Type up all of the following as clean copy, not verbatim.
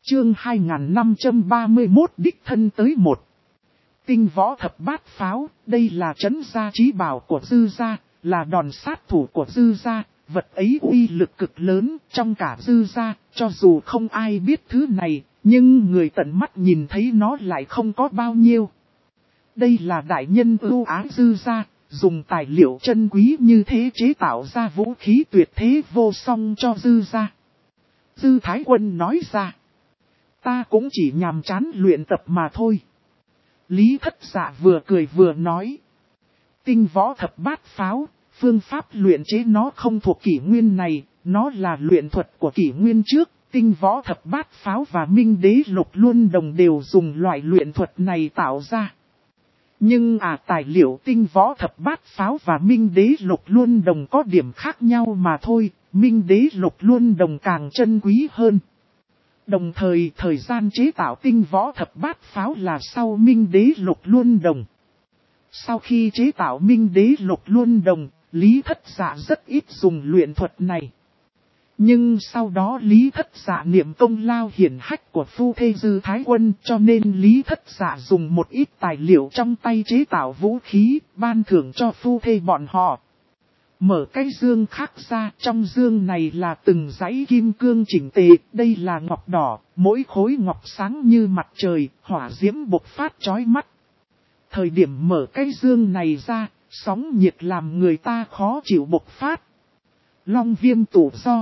Chương 2531 đích thân tới một. Tinh võ thập bát pháo, đây là trấn gia chí bảo của Dư gia, là đòn sát thủ của Dư gia, vật ấy uy lực cực lớn trong cả Dư gia, cho dù không ai biết thứ này, nhưng người tận mắt nhìn thấy nó lại không có bao nhiêu. Đây là đại nhân ưu ái Dư gia, dùng tài liệu chân quý như thế chế tạo ra vũ khí tuyệt thế vô song cho Dư gia. Dư Thái Quân nói ra. Ta cũng chỉ nhàm chán luyện tập mà thôi. Lý Thất Dạ vừa cười vừa nói. Tinh võ thập bát pháo, phương pháp luyện chế nó không thuộc kỷ nguyên này, nó là luyện thuật của kỷ nguyên trước. Tinh võ thập bát pháo và Minh Đế Lục Luân Đồng đều dùng loại luyện thuật này tạo ra. Nhưng tài liệu tinh võ thập bát pháo và Minh Đế Lục Luân Đồng có điểm khác nhau mà thôi, Minh Đế Lục Luân Đồng càng chân quý hơn. Đồng thời thời gian chế tạo tinh võ thập bát pháo là sau Minh Đế Lục Luân Đồng. Sau khi chế tạo Minh Đế Lục Luân Đồng, Lý Thất Dạ rất ít dùng luyện thuật này. Nhưng sau đó Lý Thất Dạ niệm công lao hiển hách của phu thê Dư Thái Quân, cho nên Lý Thất Dạ dùng một ít tài liệu trong tay chế tạo vũ khí, ban thưởng cho phu thê bọn họ. Mở cái dương khác ra, trong dương này là từng dãy kim cương chỉnh tề, đây là ngọc đỏ, mỗi khối ngọc sáng như mặt trời, hỏa diễm bộc phát chói mắt. Thời điểm mở cái dương này ra, sóng nhiệt làm người ta khó chịu bộc phát. Long viêm tụ do.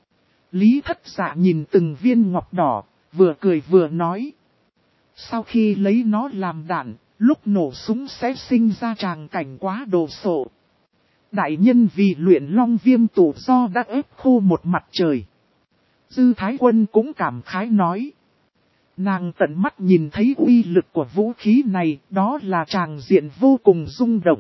Lý Thất Dạ nhìn từng viên ngọc đỏ, vừa cười vừa nói. Sau khi lấy nó làm đạn, lúc nổ súng sẽ sinh ra tràng cảnh quá đồ sộ. Đại nhân vì luyện long viêm tụ do đã ép khô một mặt trời. Dư Thái Quân cũng cảm khái nói. Nàng tận mắt nhìn thấy uy lực của vũ khí này, đó là tràng diện vô cùng rung động.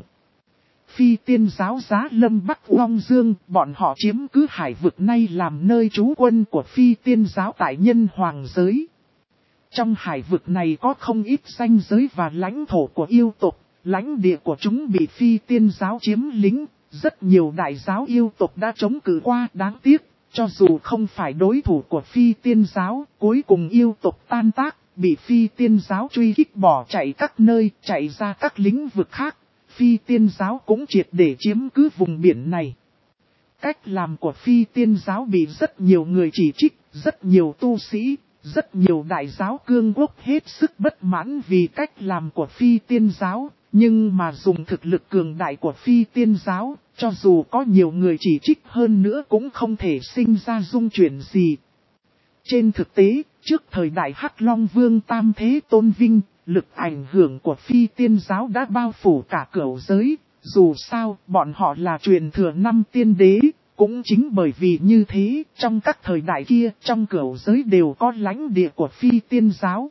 Phi tiên giáo Giá Lâm Bắc Long Dương, bọn họ chiếm cứ hải vực nay làm nơi trú quân của phi tiên giáo tại nhân hoàng giới. Trong hải vực này có không ít ranh giới và lãnh thổ của yêu tộc, lãnh địa của chúng bị phi tiên giáo chiếm lĩnh. Rất nhiều đại giáo yêu tộc đã chống cự qua, đáng tiếc, cho dù không phải đối thủ của phi tiên giáo, cuối cùng yêu tộc tan tác, bị phi tiên giáo truy kích bỏ chạy các nơi, chạy ra các lĩnh vực khác, phi tiên giáo cũng triệt để chiếm cứ vùng biển này. Cách làm của phi tiên giáo bị rất nhiều người chỉ trích, rất nhiều tu sĩ, rất nhiều đại giáo cương quốc hết sức bất mãn vì cách làm của phi tiên giáo. Nhưng mà dùng thực lực cường đại của phi tiên giáo, cho dù có nhiều người chỉ trích hơn nữa cũng không thể sinh ra dung chuyển gì. Trên thực tế, trước thời đại Hắc Long Vương Tam Thế tôn vinh, lực ảnh hưởng của phi tiên giáo đã bao phủ cả cửu giới. Dù sao, bọn họ là truyền thừa 5 tiên đế, cũng chính bởi vì như thế, trong các thời đại kia, trong cửu giới đều có lãnh địa của phi tiên giáo.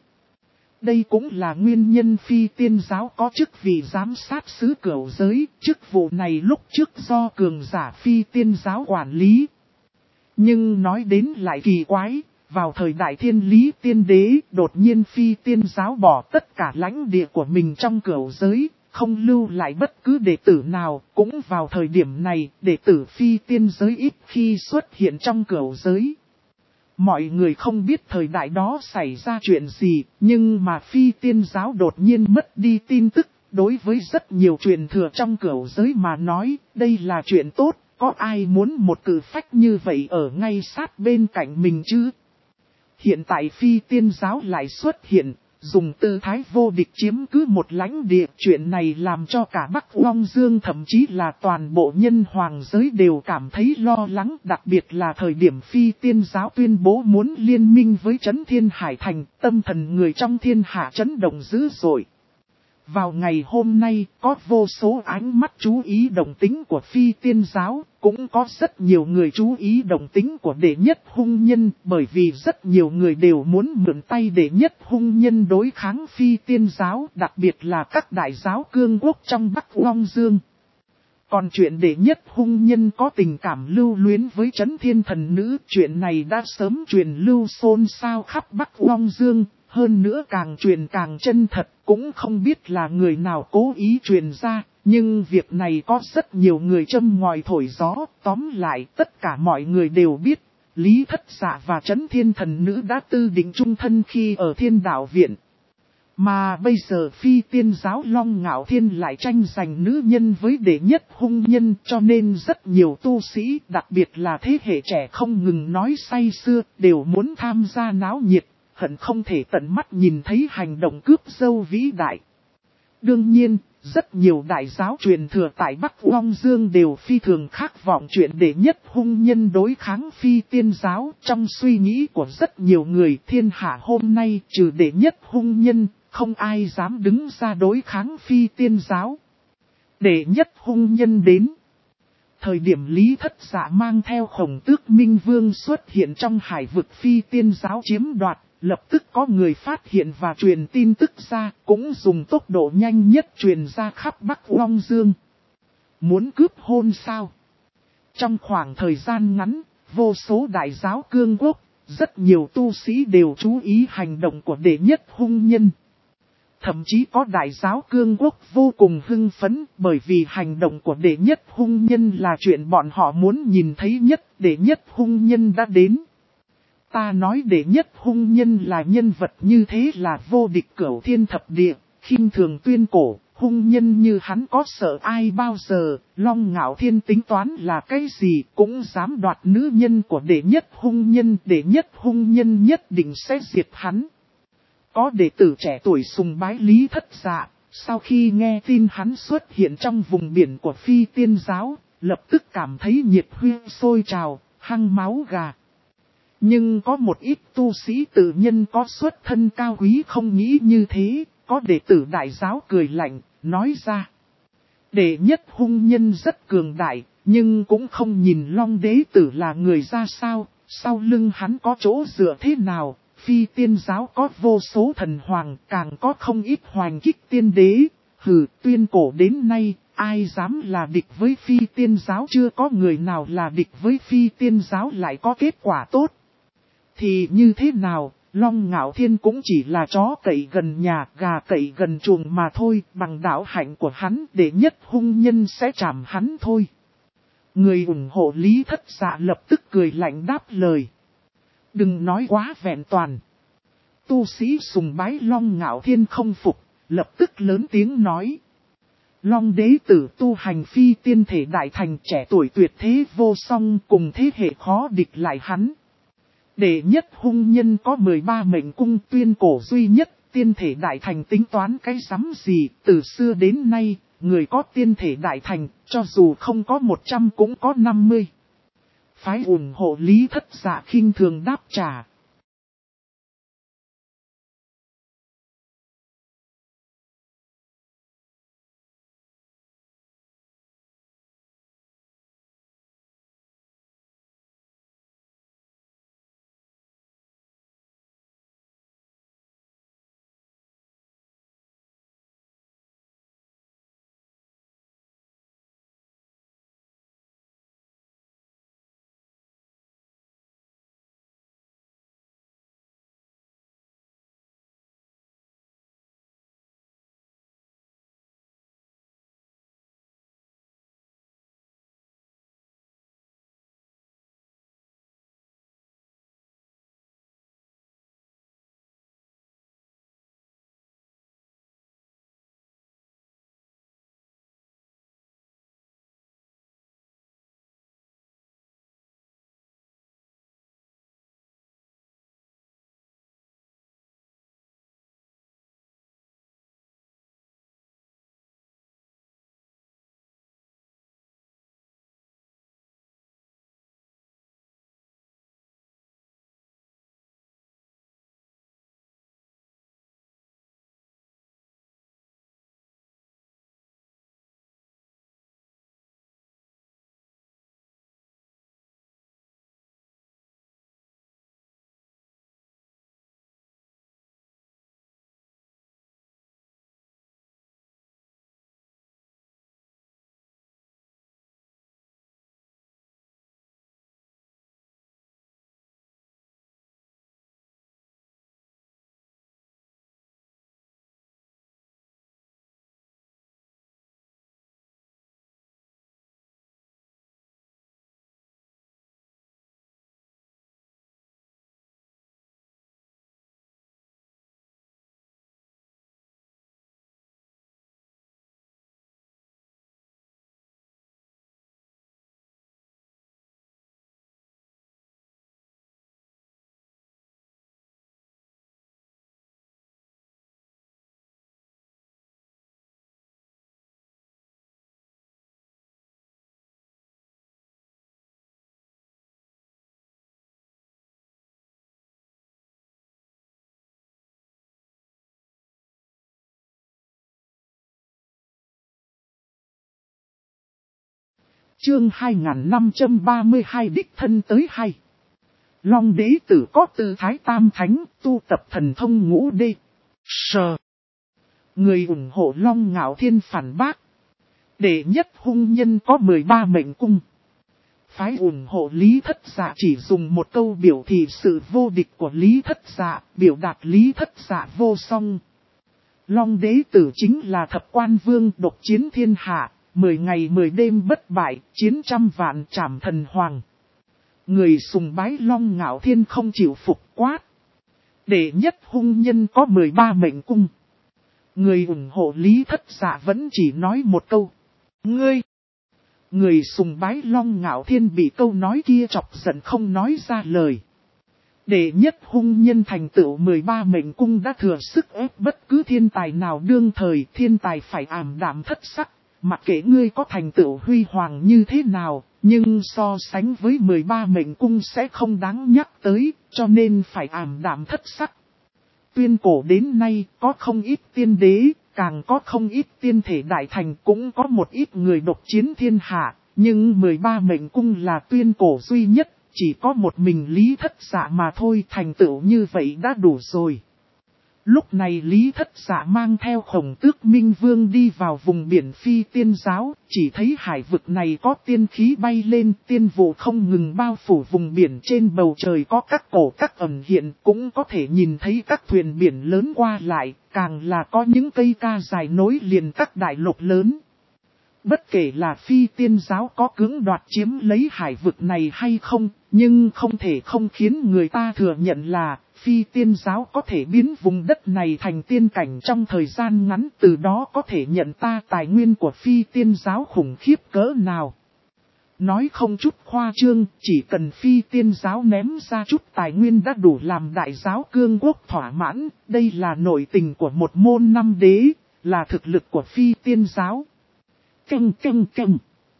Đây cũng là nguyên nhân phi tiên giáo có chức vị giám sát xứ cửu giới, chức vụ này lúc trước do cường giả phi tiên giáo quản lý. Nhưng nói đến lại kỳ quái, vào thời đại thiên lý tiên đế, đột nhiên phi tiên giáo bỏ tất cả lãnh địa của mình trong cửu giới, không lưu lại bất cứ đệ tử nào, cũng vào thời điểm này, đệ tử phi tiên giới ít khi xuất hiện trong cửu giới. Mọi người không biết thời đại đó xảy ra chuyện gì, nhưng mà phi tiên giáo đột nhiên mất đi tin tức, đối với rất nhiều truyền thừa trong cửu giới mà nói, đây là chuyện tốt, có ai muốn một cử phách như vậy ở ngay sát bên cạnh mình chứ? Hiện tại phi tiên giáo lại xuất hiện, dùng tư thái vô địch chiếm cứ một lãnh địa, chuyện này làm cho cả Bắc Long Dương thậm chí là toàn bộ nhân hoàng giới đều cảm thấy lo lắng, đặc biệt là thời điểm phi tiên giáo tuyên bố muốn liên minh với Trấn Thiên Hải Thành, tâm thần người trong thiên hạ chấn động dữ dội. Vào ngày hôm nay, có vô số ánh mắt chú ý động tính của phi tiên giáo, cũng có rất nhiều người chú ý động tính của đệ nhất hung nhân, bởi vì rất nhiều người đều muốn mượn tay đệ nhất hung nhân đối kháng phi tiên giáo, đặc biệt là các đại giáo cương quốc trong Bắc Long Dương. Còn chuyện đệ nhất hung nhân có tình cảm lưu luyến với Trấn Thiên Thần Nữ, chuyện này đã sớm truyền lưu xôn xao khắp Bắc Long Dương. Hơn nữa càng truyền càng chân thật, cũng không biết là người nào cố ý truyền ra, nhưng việc này có rất nhiều người châm ngòi thổi gió, tóm lại tất cả mọi người đều biết, Lý Thất Dạ và Trấn Thiên Thần Nữ đã tư định chung thân khi ở Thiên Đạo Viện. Mà bây giờ Phi Tiên giáo Long Ngạo Thiên lại tranh giành nữ nhân với đệ nhất hung nhân, cho nên rất nhiều tu sĩ, đặc biệt là thế hệ trẻ không ngừng nói say sưa, đều muốn tham gia náo nhiệt, hận không thể tận mắt nhìn thấy hành động cướp dâu vĩ đại. Đương nhiên, rất nhiều đại giáo truyền thừa tại Bắc Long Dương đều phi thường khát vọng chuyện đệ nhất hung nhân đối kháng Phi Tiên giáo. Trong suy nghĩ của rất nhiều người, thiên hạ hôm nay trừ đệ nhất hung nhân, không ai dám đứng ra đối kháng Phi Tiên giáo. Đệ nhất hung nhân đến. Thời điểm Lý Thất Dạ mang theo Khổng Tước Minh Vương xuất hiện trong hải vực Phi Tiên giáo chiếm đoạt, lập tức có người phát hiện và truyền tin tức ra, cũng dùng tốc độ nhanh nhất truyền ra khắp Bắc Long Dương. Muốn cướp hôn sao? Trong khoảng thời gian ngắn, vô số đại giáo cương quốc, rất nhiều tu sĩ đều chú ý hành động của đệ nhất hung nhân. Thậm chí có đại giáo cương quốc vô cùng hưng phấn, bởi vì hành động của đệ nhất hung nhân là chuyện bọn họ muốn nhìn thấy nhất. Đệ nhất hung nhân đã đến. Ta nói đệ nhất hung nhân là nhân vật như thế là vô địch cửu thiên thập địa, khinh thường tuyên cổ, hung nhân như hắn có sợ ai bao giờ. Long Ngạo Thiên tính toán là cái gì cũng dám đoạt nữ nhân của đệ nhất hung nhân, đệ nhất hung nhân nhất định sẽ diệt hắn. Có đệ tử trẻ tuổi sùng bái Lý Thất Dạ, sau khi nghe tin hắn xuất hiện trong vùng biển của Phi Tiên giáo, lập tức cảm thấy nhiệt huyết sôi trào, hăng máu gà. Nhưng có một ít tu sĩ tự nhân có xuất thân cao quý không nghĩ như thế, có đệ tử đại giáo cười lạnh, nói ra. Đệ nhất hung nhân rất cường đại, nhưng cũng không nhìn Long đế tử là người ra sao, sau lưng hắn có chỗ dựa thế nào. Phi Tiên giáo có vô số thần hoàng, càng có không ít hoành kích tiên đế. Hừ, tuyên cổ đến nay, ai dám là địch với Phi Tiên giáo, chưa có người nào là địch với Phi Tiên giáo lại có kết quả tốt. Thì như thế nào, Long Ngạo Thiên cũng chỉ là chó cậy gần nhà, gà cậy gần chuồng mà thôi, bằng đạo hạnh của hắn đệ nhất hung nhân sẽ chạm hắn thôi. Người ủng hộ Lý Thất Dạ lập tức cười lạnh đáp lời. Đừng nói quá vẹn toàn. Tu sĩ sùng bái Long Ngạo Thiên không phục, lập tức lớn tiếng nói. Long đế tử tu hành phi tiên thể đại thành, trẻ tuổi tuyệt thế vô song, cùng thế hệ khó địch lại hắn. Đệ nhất hung nhân có 13 mệnh cung, tuyên cổ duy nhất, tiên thể đại thành tính toán cái rắm gì, từ xưa đến nay, người có tiên thể đại thành, cho dù không có 100 cũng có 50. Phái ủng hộ Lý Thất Dạ khinh thường đáp trả. Chương 2532 đích thân tới hay. Long đế tử có tư thái tam thánh, tu tập thần thông ngũ đê. Sờ. Người ủng hộ Long Ngạo Thiên phản bác. Đệ nhất hung nhân có 13 mệnh cung. Phái ủng hộ Lý Thất Dạ chỉ dùng một câu biểu thị sự vô địch của Lý Thất Dạ, biểu đạt Lý Thất Dạ vô song. Long đế tử chính là thập quan vương độc chiến thiên hạ, 10 ngày 10 đêm bất bại, chiến trăm vạn trảm thần hoàng. Người sùng bái Long Ngạo Thiên không chịu phục quát. Đệ nhất hung nhân có 13 mệnh cung. Người ủng hộ Lý Thất Dạ vẫn chỉ nói một câu. Ngươi! Người sùng bái Long Ngạo Thiên bị câu nói kia chọc giận không nói ra lời. Đệ nhất hung nhân thành tựu 13 mệnh cung đã thừa sức ép bất cứ thiên tài nào đương thời, thiên tài phải ảm đạm thất sắc. Mặc kệ ngươi có thành tựu huy hoàng như thế nào, nhưng so sánh với 13 mệnh cung sẽ không đáng nhắc tới, cho nên phải ảm đạm thất sắc. Tuyên cổ đến nay có không ít tiên đế, càng có không ít tiên thể đại thành, cũng có một ít người độc chiến thiên hạ, nhưng 13 mệnh cung là tuyên cổ duy nhất, chỉ có một mình Lý Thất Dạ mà thôi, thành tựu như vậy đã đủ rồi. Lúc này Lý Thất Dạ mang theo Khổng Tước Minh Vương đi vào vùng biển Phi Tiên Giáo, chỉ thấy hải vực này có tiên khí bay lên, tiên vụ không ngừng bao phủ vùng biển, trên bầu trời có các cổ các ẩn hiện, cũng có thể nhìn thấy các thuyền biển lớn qua lại, càng là có những cây ca dài nối liền các đại lục lớn. Bất kể là Phi Tiên Giáo có cưỡng đoạt chiếm lấy hải vực này hay không, nhưng không thể không khiến người ta thừa nhận là Phi Tiên Giáo có thể biến vùng đất này thành tiên cảnh trong thời gian ngắn, từ đó có thể nhận ta tài nguyên của Phi Tiên Giáo khủng khiếp cỡ nào. Nói không chút khoa trương, chỉ cần Phi Tiên Giáo ném ra chút tài nguyên đã đủ làm đại giáo cương quốc thỏa mãn, đây là nội tình của một môn năm đế, là thực lực của Phi Tiên Giáo. Căng căng căng.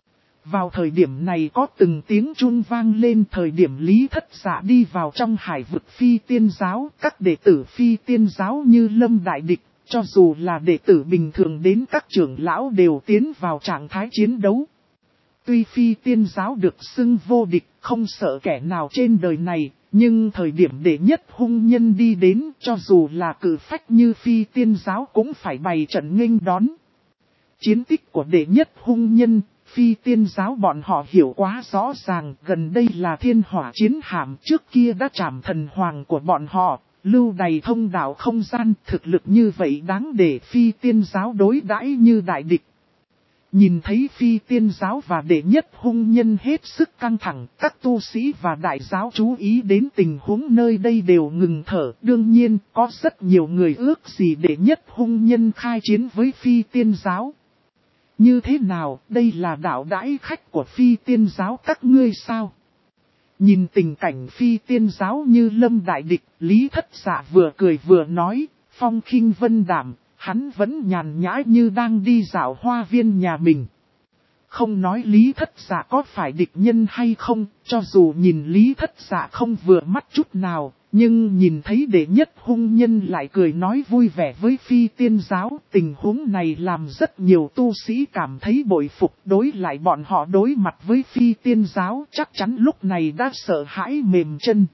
Vào thời điểm này có từng tiếng chun vang lên, thời điểm Lý Thất Dạ đi vào trong hải vực Phi Tiên Giáo, các đệ tử Phi Tiên Giáo như lâm đại địch, cho dù là đệ tử bình thường đến các trưởng lão đều tiến vào trạng thái chiến đấu. Tuy Phi Tiên Giáo được xưng vô địch, không sợ kẻ nào trên đời này, nhưng thời điểm đệ nhất hung nhân đi đến, cho dù là cử phách như Phi Tiên Giáo cũng phải bày trận nghênh đón. Chiến tích của đệ nhất hung nhân, Phi Tiên Giáo bọn họ hiểu quá rõ ràng, gần đây là thiên hỏa chiến hạm, trước kia đã trảm thần hoàng của bọn họ, lưu đầy thông đạo không gian, thực lực như vậy đáng để Phi Tiên Giáo đối đãi như đại địch. Nhìn thấy Phi Tiên Giáo và đệ nhất hung nhân hết sức căng thẳng, các tu sĩ và đại giáo chú ý đến tình huống nơi đây đều ngừng thở. Đương nhiên, có rất nhiều người ước gì đệ nhất hung nhân khai chiến với Phi Tiên Giáo. Như thế nào, đây là đạo đãi khách của Phi Tiên Giáo các ngươi sao? Nhìn tình cảnh Phi Tiên Giáo như lâm đại địch, Lý Thất Dạ vừa cười vừa nói, phong khinh vân đảm, hắn vẫn nhàn nhã như đang đi dạo hoa viên nhà mình. Không nói Lý Thất Dạ có phải địch nhân hay không, cho dù nhìn Lý Thất Dạ không vừa mắt chút nào, nhưng nhìn thấy đệ nhất hung nhân lại cười nói vui vẻ với Phi Tiên Giáo, tình huống này làm rất nhiều tu sĩ cảm thấy bội phục, đối lại bọn họ đối mặt với Phi Tiên Giáo chắc chắn lúc này đã sợ hãi mềm chân.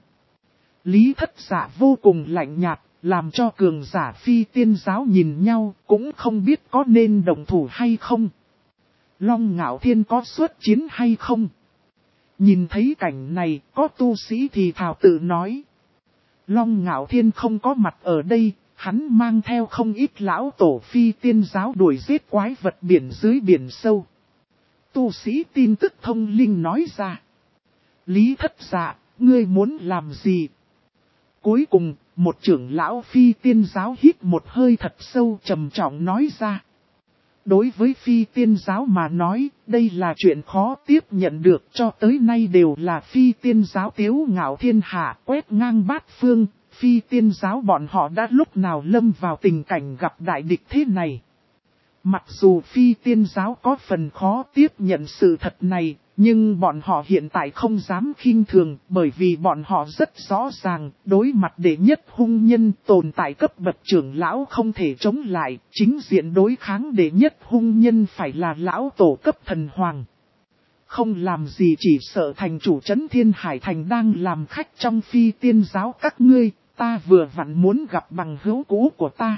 Lý Thất Dạ vô cùng lạnh nhạt, làm cho cường giả Phi Tiên Giáo nhìn nhau cũng không biết có nên đồng thủ hay không. Long Ngạo Thiên có xuất chiến hay không? Nhìn thấy cảnh này, có tu sĩ thì thào tự nói. Long Ngạo Thiên không có mặt ở đây, hắn mang theo không ít lão tổ Phi Tiên Giáo đuổi giết quái vật biển dưới biển sâu. Tu sĩ tin tức thông linh nói ra. Lý Thất Dạ, ngươi muốn làm gì? Cuối cùng, một trưởng lão Phi Tiên Giáo hít một hơi thật sâu trầm trọng nói ra. Đối với Phi Tiên Giáo mà nói, đây là chuyện khó tiếp nhận được, cho tới nay đều là Phi Tiên Giáo tiếu ngạo thiên hạ quét ngang bát phương, Phi Tiên Giáo bọn họ đã lúc nào lâm vào tình cảnh gặp đại địch thế này. Mặc dù Phi Tiên Giáo có phần khó tiếp nhận sự thật này, nhưng bọn họ hiện tại không dám khinh thường, bởi vì bọn họ rất rõ ràng, đối mặt đệ nhất hung nhân tồn tại cấp bậc trưởng lão không thể chống lại, chính diện đối kháng đệ nhất hung nhân phải là lão tổ cấp thần hoàng. không làm gì chỉ sợ thành chủ trấn Thiên Hải Thành đang làm khách trong phi tiên giáo các ngươi, ta vừa vặn muốn gặp bằng hữu cũ của ta.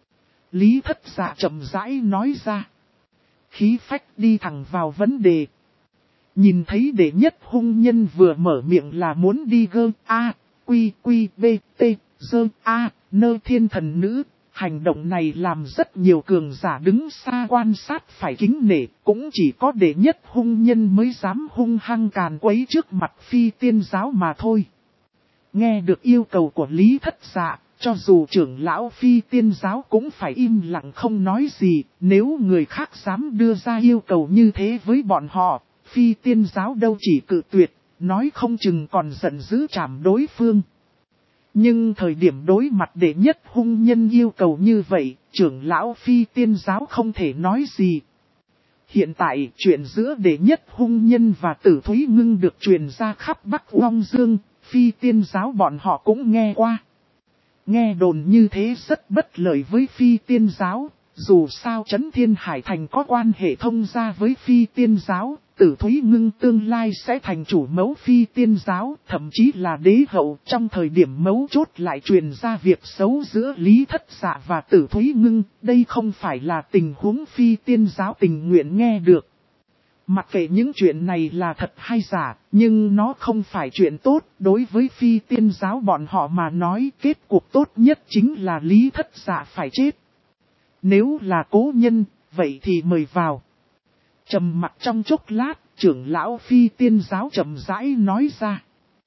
Lý Thất Dạ chậm rãi nói ra. Khí phách đi thẳng vào vấn đề. Nhìn thấy đệ nhất hung nhân vừa mở miệng là muốn đi gơ A, quy quy b t, dơ A, nơ thiên thần nữ. Hành động này làm rất nhiều cường giả đứng xa quan sát phải kính nể, cũng chỉ có đệ nhất hung nhân mới dám hung hăng càn quấy trước mặt phi tiên giáo mà thôi. Nghe được yêu cầu của Lý Thất Dạ, cho dù trưởng lão phi tiên giáo cũng phải im lặng không nói gì, nếu người khác dám đưa ra yêu cầu như thế với bọn họ, phi tiên giáo đâu chỉ cự tuyệt, nói không chừng còn giận dữ trảm đối phương. Nhưng thời điểm đối mặt đệ nhất hung nhân yêu cầu như vậy, trưởng lão phi tiên giáo không thể nói gì. Hiện tại, chuyện giữa đệ nhất hung nhân và Tử Thúy Ngưng được truyền ra khắp Bắc Long Dương, phi tiên giáo bọn họ cũng nghe qua. Nghe đồn như thế rất bất lợi với phi tiên giáo, dù sao Trấn Thiên Hải Thành có quan hệ thông gia với phi tiên giáo, Tử Thúy Ngưng tương lai sẽ thành chủ mẫu phi tiên giáo, thậm chí là đế hậu. Trong thời điểm mấu chốt lại truyền ra việc xấu giữa Lý Thất Dạ và Tử Thúy Ngưng, đây không phải là tình huống phi tiên giáo tình nguyện nghe được. Mặc kệ những chuyện này là thật hay giả, nhưng nó không phải chuyện tốt, đối với phi tiên giáo bọn họ mà nói kết cục tốt nhất chính là Lý Thất Dạ phải chết. Nếu là cố nhân, vậy thì mời vào. Trầm mặc trong chốc lát, trưởng lão phi tiên giáo chậm rãi nói ra.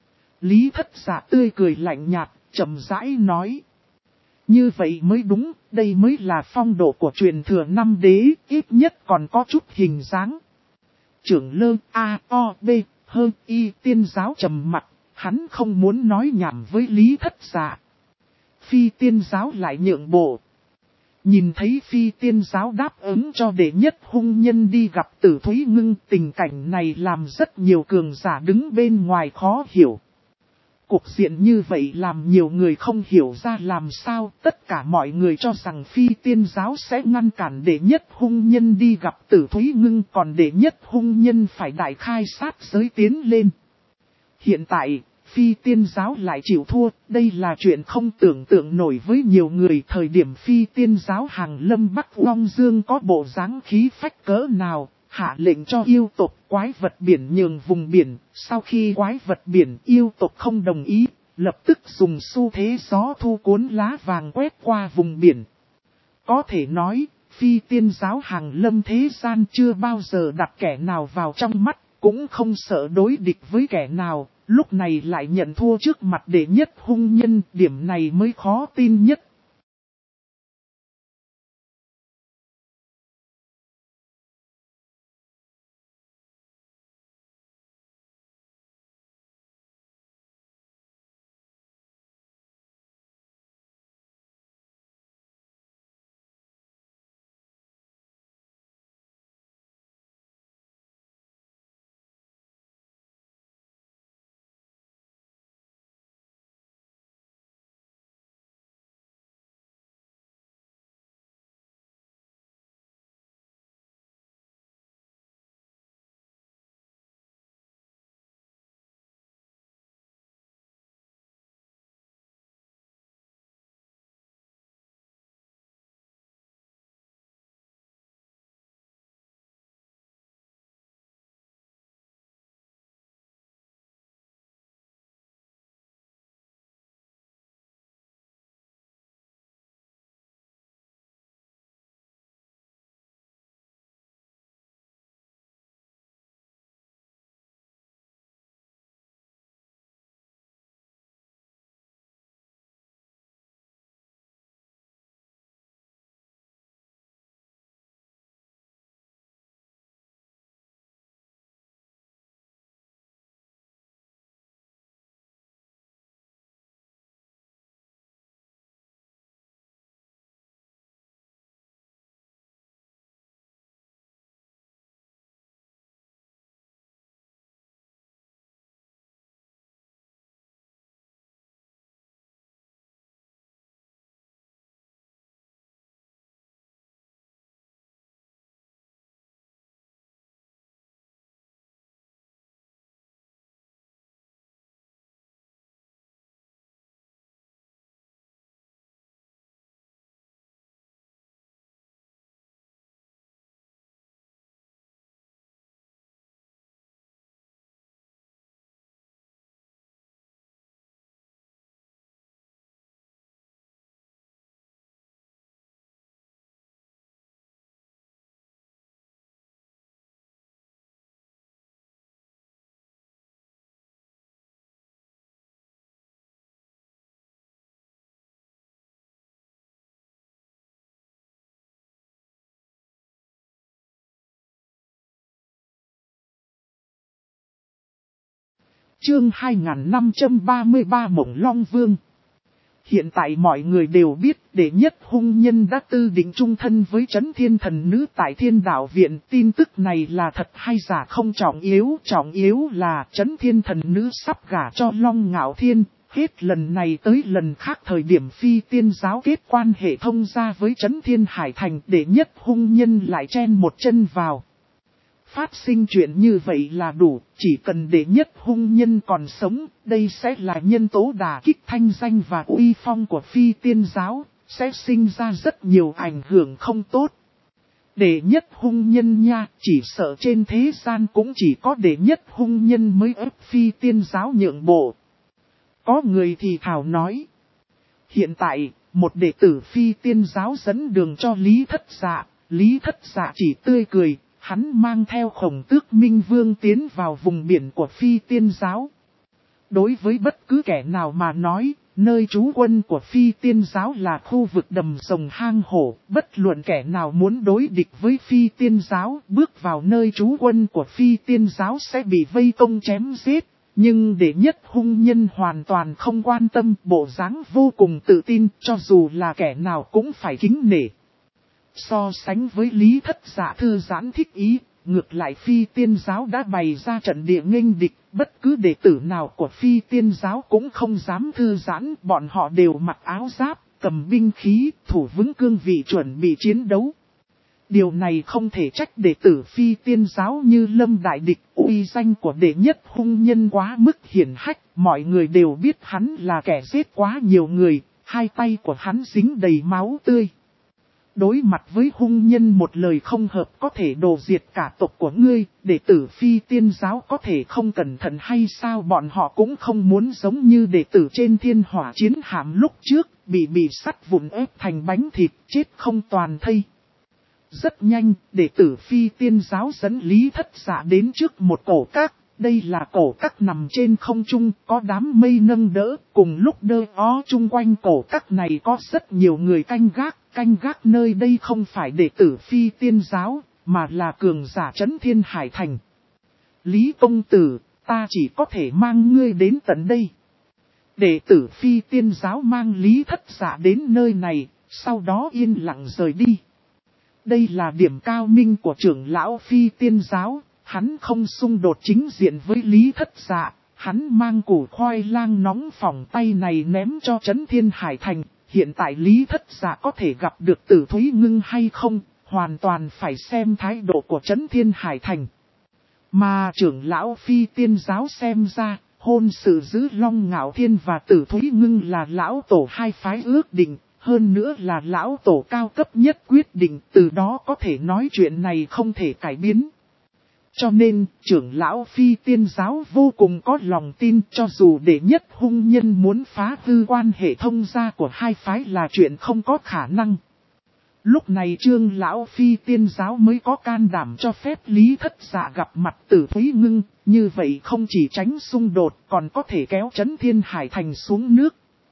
Lý Thất Dạ tươi cười lạnh nhạt, chậm rãi nói. Như vậy mới đúng, đây mới là phong độ của truyền thừa năm đế, ít nhất còn có chút hình dáng. Trưởng lơ A O B hơn y tiên giáo trầm mặt, hắn không muốn nói nhảm với Lý Thất Dạ. Phi tiên giáo lại nhượng bộ. Nhìn thấy phi tiên giáo đáp ứng cho đệ nhất hung nhân đi gặp Tử Thúy Ngưng, tình cảnh này làm rất nhiều cường giả đứng bên ngoài khó hiểu. Cục diện như vậy làm nhiều người không hiểu ra làm sao, tất cả mọi người cho rằng phi tiên giáo sẽ ngăn cản đệ nhất hung nhân đi gặp Tử Thúy Ngưng, còn đệ nhất hung nhân phải đại khai sát giới tiến lên. Hiện tại, phi tiên giáo lại chịu thua, đây là chuyện không tưởng tượng nổi với nhiều người. Thời điểm phi tiên giáo hàng lâm Bắc Long Dương có bộ dáng khí phách cỡ nào, hạ lệnh cho yêu tộc quái vật biển nhường vùng biển, sau khi quái vật biển yêu tộc không đồng ý, lập tức dùng xu thế gió thu cuốn lá vàng quét qua vùng biển. Có thể nói, phi tiên giáo hàng lâm thế gian chưa bao giờ đặt kẻ nào vào trong mắt, cũng không sợ đối địch với kẻ nào, lúc này lại nhận thua trước mặt đệ nhất hung nhân, điểm này mới khó tin nhất. Chương 2533 Mộng Long Vương. Hiện tại mọi người đều biết đệ nhất hung nhân đã tư định chung thân với Trấn Thiên Thần Nữ tại Thiên Đạo Viện. Tin tức này là thật hay giả không trọng yếu là Trấn Thiên Thần Nữ sắp gả cho Long Ngạo Thiên. Hết lần này tới lần khác thời điểm Phi Tiên giáo kết quan hệ thông gia với Trấn Thiên Hải Thành, đệ nhất hung nhân lại chen một chân vào. Phát sinh chuyện như vậy là đủ, chỉ cần đệ nhất hung nhân còn sống, đây sẽ là nhân tố đả kích thanh danh và uy phong của Phi Tiên giáo, sẽ sinh ra rất nhiều ảnh hưởng không tốt. Đệ nhất hung nhân nha, chỉ sợ trên thế gian cũng chỉ có đệ nhất hung nhân mới ép Phi Tiên giáo nhượng bộ. Có người thì thảo nói, hiện tại, một đệ tử Phi Tiên giáo dẫn đường cho Lý Thất Dạ chỉ tươi cười. Hắn mang theo Khổng Tước Minh Vương tiến vào vùng biển của Phi Tiên giáo. Đối với bất cứ kẻ nào mà nói, nơi trú quân của Phi Tiên giáo là khu vực đầm rồng hang hổ. Bất luận kẻ nào muốn đối địch với Phi Tiên giáo, bước vào nơi trú quân của Phi Tiên giáo sẽ bị vây công chém giết. Nhưng đệ nhất hung nhân hoàn toàn không quan tâm, bộ dáng vô cùng tự tin, cho dù là kẻ nào cũng phải kính nể. So sánh với Lý Thất Dạ thư giãn thích ý, ngược lại Phi Tiên giáo đã bày ra trận địa nghênh địch, bất cứ đệ tử nào của Phi Tiên giáo cũng không dám thư giãn, bọn họ đều mặc áo giáp, cầm binh khí, thủ vững cương vị chuẩn bị chiến đấu. Điều này không thể trách đệ tử Phi Tiên giáo như Lâm Đại Địch, uy danh của đệ nhất hung nhân quá mức hiển hách, mọi người đều biết hắn là kẻ giết quá nhiều người, hai tay của hắn dính đầy máu tươi. Đối mặt với hung nhân một lời không hợp có thể đồ diệt cả tộc của ngươi, đệ tử Phi Tiên giáo có thể không cẩn thận hay sao? Bọn họ cũng không muốn giống như đệ tử trên Thiên Hỏa chiến hạm lúc trước, bị sắt vụn ép thành bánh thịt, chết không toàn thây. Rất nhanh, đệ tử Phi Tiên giáo dẫn Lý Thất Dạ đến trước một cổ các. Đây là cổ các nằm trên không trung, có đám mây nâng đỡ, cùng lúc đơ ó chung quanh cổ các này có rất nhiều người canh gác nơi đây không phải đệ tử Phi Tiên giáo, mà là cường giả Trấn Thiên Hải Thành. Lý công tử, ta chỉ có thể mang ngươi đến tận đây. Đệ tử Phi Tiên giáo mang Lý Thất Dạ đến nơi này, sau đó yên lặng rời đi. Đây là điểm cao minh của trưởng lão Phi Tiên giáo. Hắn không xung đột chính diện với Lý Thất Dạ, hắn mang củ khoai lang nóng phỏng tay này ném cho Trấn Thiên Hải Thành. Hiện tại Lý Thất Dạ có thể gặp được Tử Thúy Ngưng hay không, hoàn toàn phải xem thái độ của Trấn Thiên Hải Thành. Mà trưởng lão Phi Tiên giáo xem ra, hôn sự giữa Long Ngạo Thiên và Tử Thúy Ngưng là lão tổ hai phái ước định, hơn nữa là lão tổ cao cấp nhất quyết định, từ đó có thể nói chuyện này không thể cải biến. Cho nên, trưởng lão Phi Tiên giáo vô cùng có lòng tin cho dù đệ nhất hung nhân muốn phá hư quan hệ thông gia của hai phái là chuyện không có khả năng. Lúc này trưởng lão Phi Tiên giáo mới có can đảm cho phép Lý Thất Dạ gặp mặt Tử Thúy Ngưng, như vậy không chỉ tránh xung đột còn có thể kéo Trấn Thiên Hải Thành xuống nước.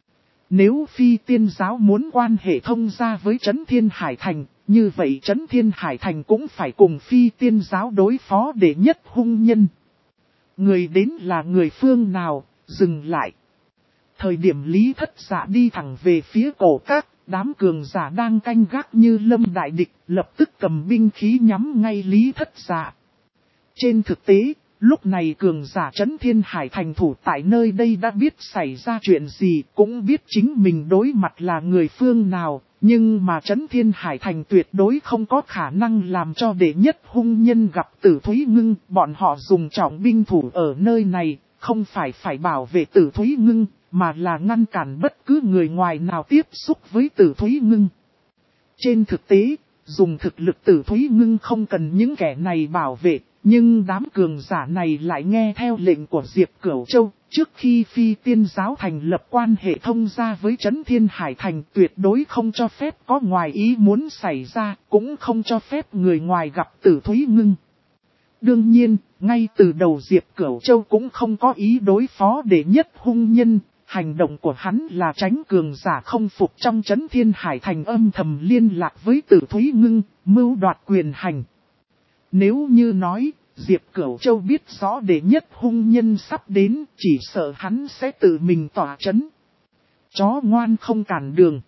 Nếu Phi Tiên giáo muốn quan hệ thông gia với Trấn Thiên Hải Thành, như vậy Trấn Thiên Hải Thành cũng phải cùng Phi Tiên giáo đối phó đệ nhất hung nhân. Người đến là người phương nào, dừng lại. Thời điểm Lý Thất Dạ đi thẳng về phía cổ các, đám cường giả đang canh gác như Lâm Đại Địch, lập tức cầm binh khí nhắm ngay Lý Thất Dạ. Trên thực tế, lúc này cường giả Trấn Thiên Hải Thành thủ tại nơi đây đã biết xảy ra chuyện gì, cũng biết chính mình đối mặt là người phương nào, nhưng mà Trấn Thiên Hải Thành tuyệt đối không có khả năng làm cho đệ nhất hung nhân gặp Tử Thúy Ngưng, bọn họ dùng trọng binh thủ ở nơi này, không phải bảo vệ Tử Thúy Ngưng, mà là ngăn cản bất cứ người ngoài nào tiếp xúc với Tử Thúy Ngưng. Trên thực tế, dùng thực lực Tử Thúy Ngưng không cần những kẻ này bảo vệ. Nhưng đám cường giả này lại nghe theo lệnh của Diệp Cửu Châu, trước khi Phi Tiên giáo thành lập quan hệ thông gia với Trấn Thiên Hải Thành tuyệt đối không cho phép có ngoài ý muốn xảy ra, cũng không cho phép người ngoài gặp Tử Thúy Ngưng. Đương nhiên, ngay từ đầu Diệp Cửu Châu cũng không có ý đối phó đệ nhất hung nhân, hành động của hắn là tránh cường giả không phục trong Trấn Thiên Hải Thành âm thầm liên lạc với Tử Thúy Ngưng, mưu đoạt quyền hành. Nếu như nói, Diệp Cửu Châu biết rõ đệ nhất hung nhân sắp đến, chỉ sợ hắn sẽ tự mình tỏa chấn. Chó ngoan không cản đường.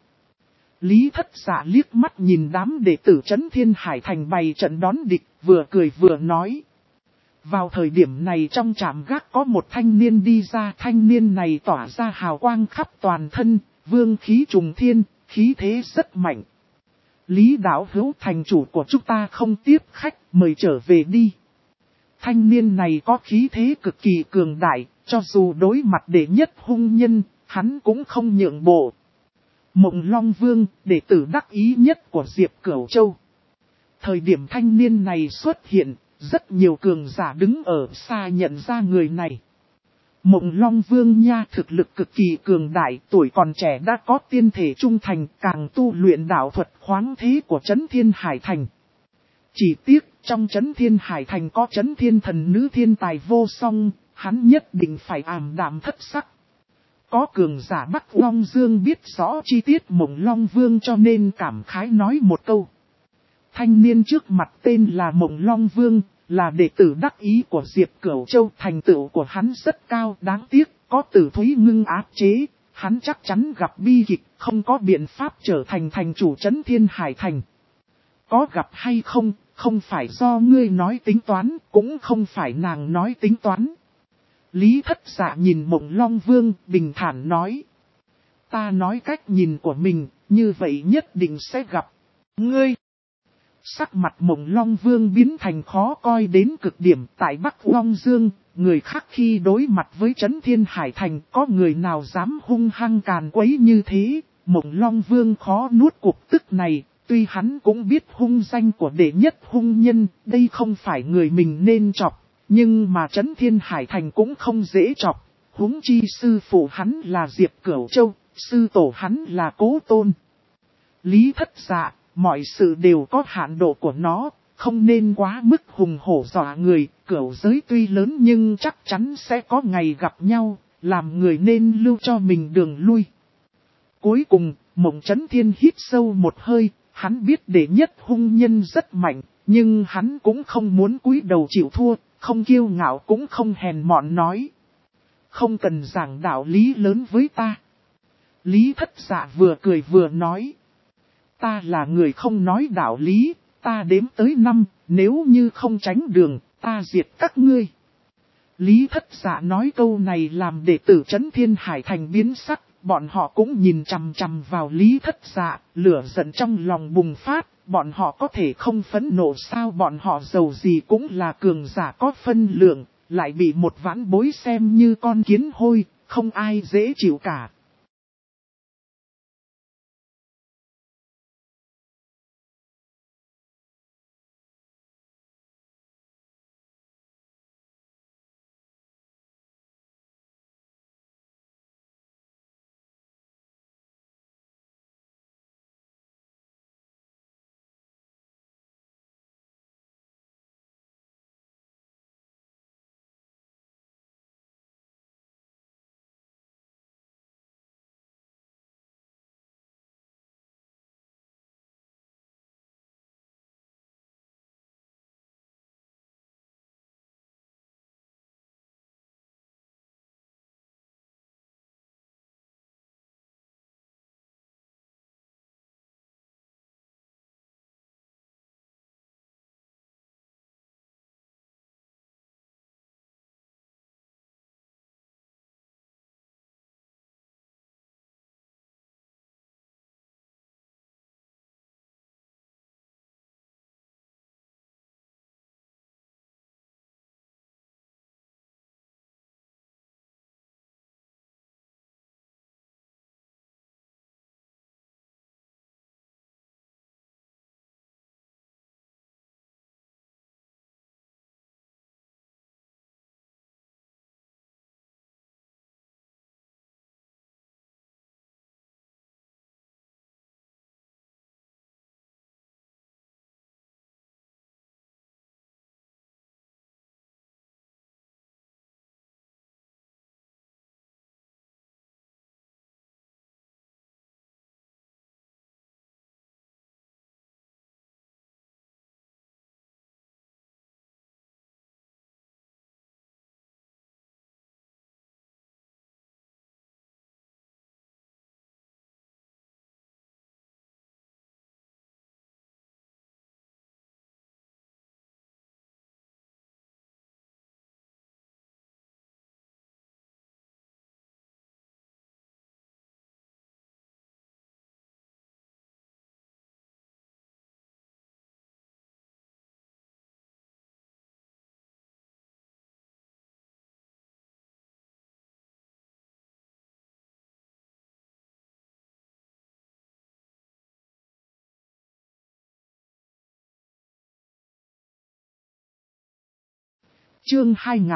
Lý Thất Dạ liếc mắt nhìn đám đệ tử Trấn Thiên Hải Thành bày trận đón địch, vừa cười vừa nói. Vào thời điểm này trong trạm gác có một thanh niên đi ra, thanh niên này tỏa ra hào quang khắp toàn thân, vương khí trùng thiên, khí thế rất mạnh. Lý Đạo Hữu thành chủ của chúng ta không tiếp khách, mời trở về đi. Thanh niên này có khí thế cực kỳ cường đại, cho dù đối mặt đệ nhất hung nhân, hắn cũng không nhượng bộ. Mộng Long Vương, đệ tử đắc ý nhất của Diệp Cửu Châu. Thời điểm thanh niên này xuất hiện, rất nhiều cường giả đứng ở xa nhận ra người này. Mộng Long Vương nha thực lực cực kỳ cường đại, tuổi còn trẻ đã có tiên thể trung thành, càng tu luyện đạo thuật khoáng thế của Trấn Thiên Hải Thành. Chỉ tiếc, trong Trấn Thiên Hải Thành có Trấn Thiên Thần Nữ thiên tài vô song, hắn nhất định phải ảm đạm thất sắc. Có cường giả Bắc Long Dương biết rõ chi tiết Mộng Long Vương cho nên cảm khái nói một câu. Thanh niên trước mặt tên là Mộng Long Vương, là đệ tử đắc ý của Diệp Cửu Châu. Thành tựu của hắn rất cao, đáng tiếc, có Tử Thúy Ngưng áp chế, hắn chắc chắn gặp bi kịch, không có biện pháp trở thành thành chủ Trấn Thiên Hải Thành. Có gặp hay không, không phải do ngươi nói tính toán, cũng không phải nàng nói tính toán. Lý Thất Dạ nhìn Mộng Long Vương, bình thản nói. Ta nói cách nhìn của mình, như vậy nhất định sẽ gặp. Ngươi! Sắc mặt Mộng Long Vương biến thành khó coi đến cực điểm. Tại Bắc Long Dương, người khác khi đối mặt với Trấn Thiên Hải Thành, có người nào dám hung hăng càn quấy như thế. Mộng Long Vương khó nuốt cục tức này, tuy hắn cũng biết hung danh của đệ nhất hung nhân, đây không phải người mình nên chọc. Nhưng mà Trấn Thiên Hải Thành cũng không dễ chọc, huống chi sư phụ hắn là Diệp Cửu Châu, sư tổ hắn là Cố Tôn. Lý Thất Dạ, mọi sự đều có hạn độ của nó, không nên quá mức hùng hổ dọa người, cửu giới tuy lớn nhưng chắc chắn sẽ có ngày gặp nhau, làm người nên lưu cho mình đường lui. Cuối cùng, Mộng Chấn Thiên hít sâu một hơi, hắn biết đệ nhất hung nhân rất mạnh, nhưng hắn cũng không muốn cúi đầu chịu thua. Không kiêu ngạo cũng không hèn mọn nói. Không cần giảng đạo lý lớn với ta. Lý Thất Dạ vừa cười vừa nói. Ta là người không nói đạo lý, ta đếm tới 5, nếu như không tránh đường, ta diệt các ngươi. Lý Thất Dạ nói câu này làm đệ tử Trấn Thiên Hải Thành biến sắc, bọn họ cũng nhìn chằm chằm vào Lý Thất Dạ, lửa giận trong lòng bùng phát. Bọn họ có thể không phẫn nộ sao, bọn họ giàu gì cũng là cường giả có phân lượng, lại bị một vãn bối xem như con kiến hôi, không ai dễ chịu cả. Chương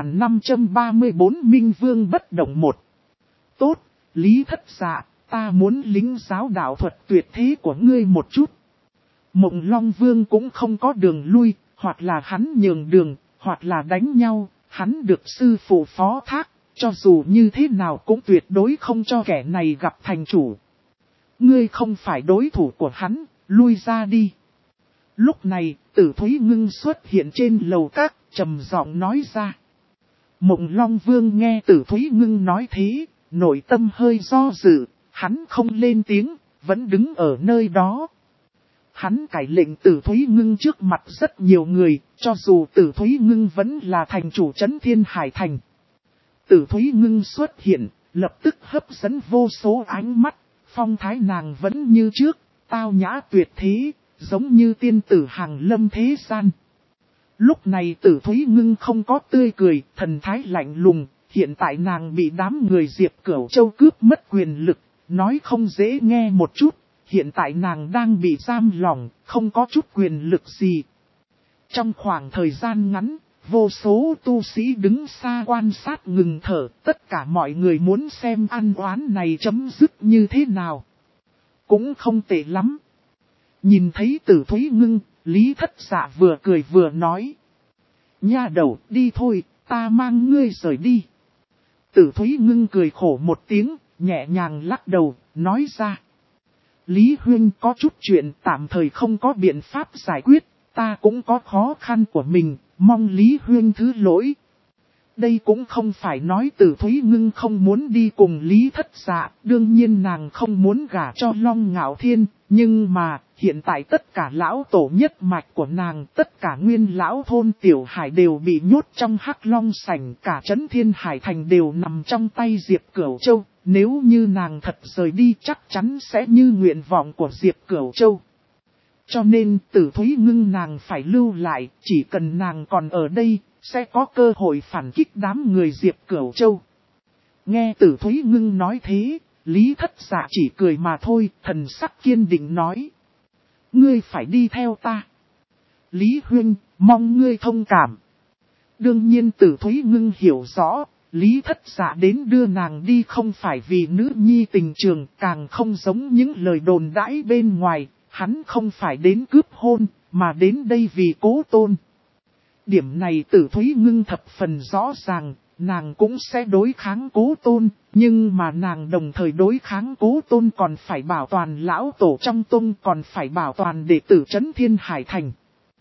2534 Minh Vương bất động 1. Tốt, Lý Thất Dạ, ta muốn lính giáo đạo thuật tuyệt thế của ngươi một chút. Mộng Long Vương cũng không có đường lui, hoặc là hắn nhường đường, hoặc là đánh nhau, hắn được sư phụ phó thác, cho dù như thế nào cũng tuyệt đối không cho kẻ này gặp thành chủ. Ngươi không phải đối thủ của hắn, lui ra đi. Lúc này, Tử Thúy Ngưng xuất hiện trên lầu các, trầm giọng nói ra. Mộng Long Vương nghe Tử Thúy Ngưng nói thế, nội tâm hơi do dự, hắn không lên tiếng, vẫn đứng ở nơi đó. Hắn cải lệnh Tử Thúy Ngưng trước mặt rất nhiều người, cho dù Tử Thúy Ngưng vẫn là thành chủ trấn Thiên Hải Thành. Tử Thúy Ngưng xuất hiện, lập tức hấp dẫn vô số ánh mắt, phong thái nàng vẫn như trước, tao nhã tuyệt thế, giống như tiên tử hàng lâm thế gian. Lúc này Tử Thúy Ngưng không có tươi cười, thần thái lạnh lùng, hiện tại nàng bị đám người Diệp Cửu Châu cướp mất quyền lực, nói không dễ nghe một chút, hiện tại nàng đang bị giam lỏng, không có chút quyền lực gì. Trong khoảng thời gian ngắn, vô số tu sĩ đứng xa quan sát ngừng thở, tất cả mọi người muốn xem ăn oán này chấm dứt như thế nào. Cũng không tệ lắm. Nhìn thấy Tử Thúy Ngưng, Lý Thất Dạ vừa cười vừa nói. Nha đầu, đi thôi, ta mang ngươi rời đi. Tử Thúy Ngưng cười khổ một tiếng, nhẹ nhàng lắc đầu, nói ra. Lý Huynh có chút chuyện tạm thời không có biện pháp giải quyết, ta cũng có khó khăn của mình, mong Lý Huynh thứ lỗi. Đây cũng không phải nói Tử Thúy Ngưng không muốn đi cùng Lý Thất Dạ, đương nhiên nàng không muốn gả cho Long Ngạo Thiên, nhưng mà, hiện tại tất cả lão tổ nhất mạch của nàng, tất cả nguyên lão thôn Tiểu Hải đều bị nhốt trong Hắc Long Sảnh, cả trấn Thiên Hải Thành đều nằm trong tay Diệp Cửu Châu, nếu như nàng thật rời đi chắc chắn sẽ như nguyện vọng của Diệp Cửu Châu. Cho nên Tử Thúy Ngưng nàng phải lưu lại, chỉ cần nàng còn ở đây, sẽ có cơ hội phản kích đám người Diệp Cửu Châu. Nghe Tử Thúy Ngưng nói thế, Lý Thất Dạ chỉ cười mà thôi, thần sắc kiên định nói. Ngươi phải đi theo ta. Lý Huynh, mong ngươi thông cảm. Đương nhiên Tử Thúy Ngưng hiểu rõ, Lý Thất Dạ đến đưa nàng đi không phải vì nữ nhi tình trường, càng không giống những lời đồn đãi bên ngoài, hắn không phải đến cướp hôn, mà đến đây vì Cố Tôn. Điểm này Tử Thúy Ngưng thập phần rõ ràng, nàng cũng sẽ đối kháng Cố Tôn, nhưng mà nàng đồng thời đối kháng Cố Tôn còn phải bảo toàn lão tổ trong tông, còn phải bảo toàn đệ tử trấn Thiên Hải Thành.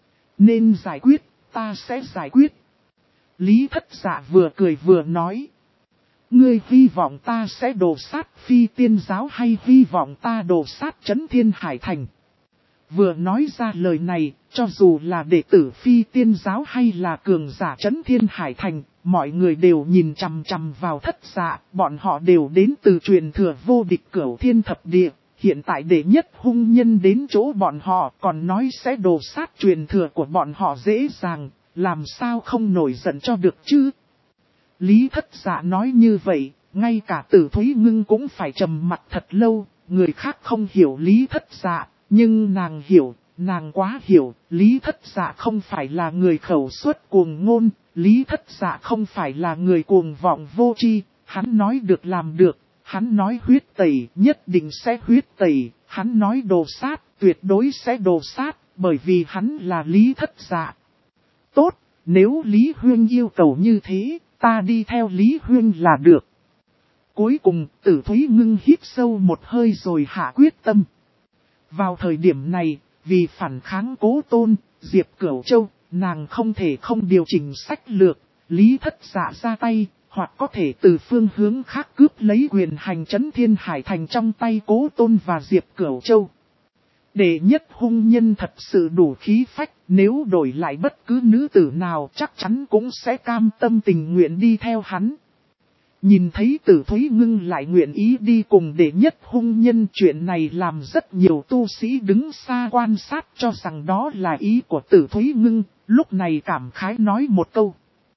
Nên giải quyết, ta sẽ giải quyết. Lý Thất Dạ vừa cười vừa nói. Ngươi hy vọng ta sẽ đổ sát Phi Tiên Giáo hay hy vọng ta đổ sát trấn Thiên Hải Thành? Vừa nói ra lời này, cho dù là đệ tử Phi Tiên Giáo hay là cường giả trấn Thiên Hải Thành, mọi người đều nhìn chằm chằm vào Thất Dạ, bọn họ đều đến từ truyền thừa vô địch Cửu Thiên Thập Địa, hiện tại đệ nhất hung nhân đến chỗ bọn họ còn nói sẽ đổ sát truyền thừa của bọn họ dễ dàng, làm sao không nổi giận cho được chứ? Lý Thất Dạ nói như vậy, ngay cả Tử Thúy Ngưng cũng phải trầm mặt thật lâu, người khác không hiểu Lý Thất Dạ. Nhưng nàng hiểu, nàng quá hiểu, Lý Thất Dạ không phải là người khẩu suất cuồng ngôn, Lý Thất Dạ không phải là người cuồng vọng vô tri, hắn nói được làm được, hắn nói huyết tẩy nhất định sẽ huyết tẩy, hắn nói đồ sát tuyệt đối sẽ đồ sát, bởi vì hắn là Lý Thất Dạ. Tốt, nếu Lý Huyên yêu cầu như thế, ta đi theo Lý Huyên là được. Cuối cùng, Tử Thúy Ngưng hít sâu một hơi rồi hạ quyết tâm. Vào thời điểm này, vì phản kháng Cố Tôn, Diệp Cửu Châu, nàng không thể không điều chỉnh sách lược, Lý Thất Dạ ra tay, hoặc có thể từ phương hướng khác cướp lấy quyền hành trấn Thiên Hải Thành trong tay Cố Tôn và Diệp Cửu Châu. Đệ nhất hung nhân thật sự đủ khí phách, nếu đổi lại bất cứ nữ tử nào chắc chắn cũng sẽ cam tâm tình nguyện đi theo hắn. Nhìn thấy Tử Thúy Ngưng lại nguyện ý đi cùng đệ nhất hung nhân, chuyện này làm rất nhiều tu sĩ đứng xa quan sát cho rằng đó là ý của Tử Thúy Ngưng, lúc này cảm khái nói một câu.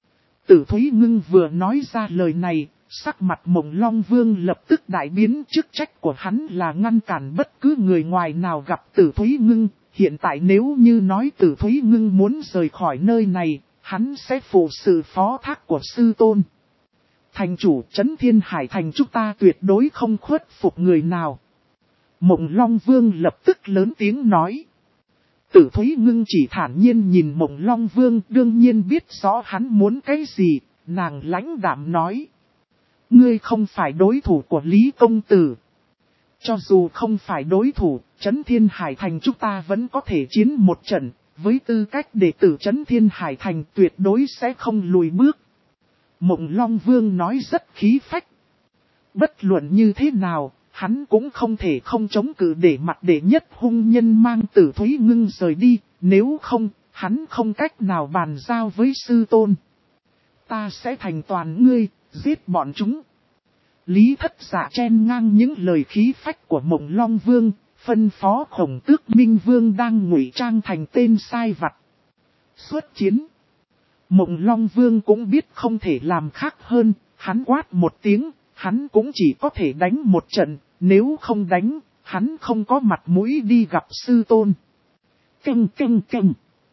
Tử Thúy Ngưng vừa nói ra lời này, sắc mặt Mộng Long Vương lập tức đại biến, chức trách của hắn là ngăn cản bất cứ người ngoài nào gặp Tử Thúy Ngưng, hiện tại nếu như nói Tử Thúy Ngưng muốn rời khỏi nơi này, hắn sẽ phụ sự phó thác của sư tôn. Thành chủ Trấn Thiên Hải Thành chúng ta tuyệt đối không khuất phục người nào. Mộng Long Vương lập tức lớn tiếng nói. Tử Thúy Ngưng chỉ thản nhiên nhìn Mộng Long Vương, đương nhiên biết rõ hắn muốn cái gì, nàng lãnh đạm nói. Ngươi không phải đối thủ của Lý Công Tử. Cho dù không phải đối thủ, Trấn Thiên Hải Thành chúng ta vẫn có thể chiến một trận, với tư cách đệ tử Trấn Thiên Hải Thành tuyệt đối sẽ không lùi bước. Mộng Long Vương nói rất khí phách. Bất luận như thế nào, hắn cũng không thể không chống cự để mặt đệ nhất hung nhân mang Tử Thúy Ngưng rời đi, nếu không, hắn không cách nào bàn giao với sư tôn. Ta sẽ thành toàn ngươi, giết bọn chúng. Lý Thất Dạ chen ngang những lời khí phách của Mộng Long Vương, phân phó Khổng Tước Minh Vương đang ngụy trang thành tên sai vặt. Xuất chiến. Mộng Long Vương cũng biết không thể làm khác hơn, hắn quát một tiếng, hắn cũng chỉ có thể đánh một trận, nếu không đánh, hắn không có mặt mũi đi gặp sư tôn. Canh canh canh.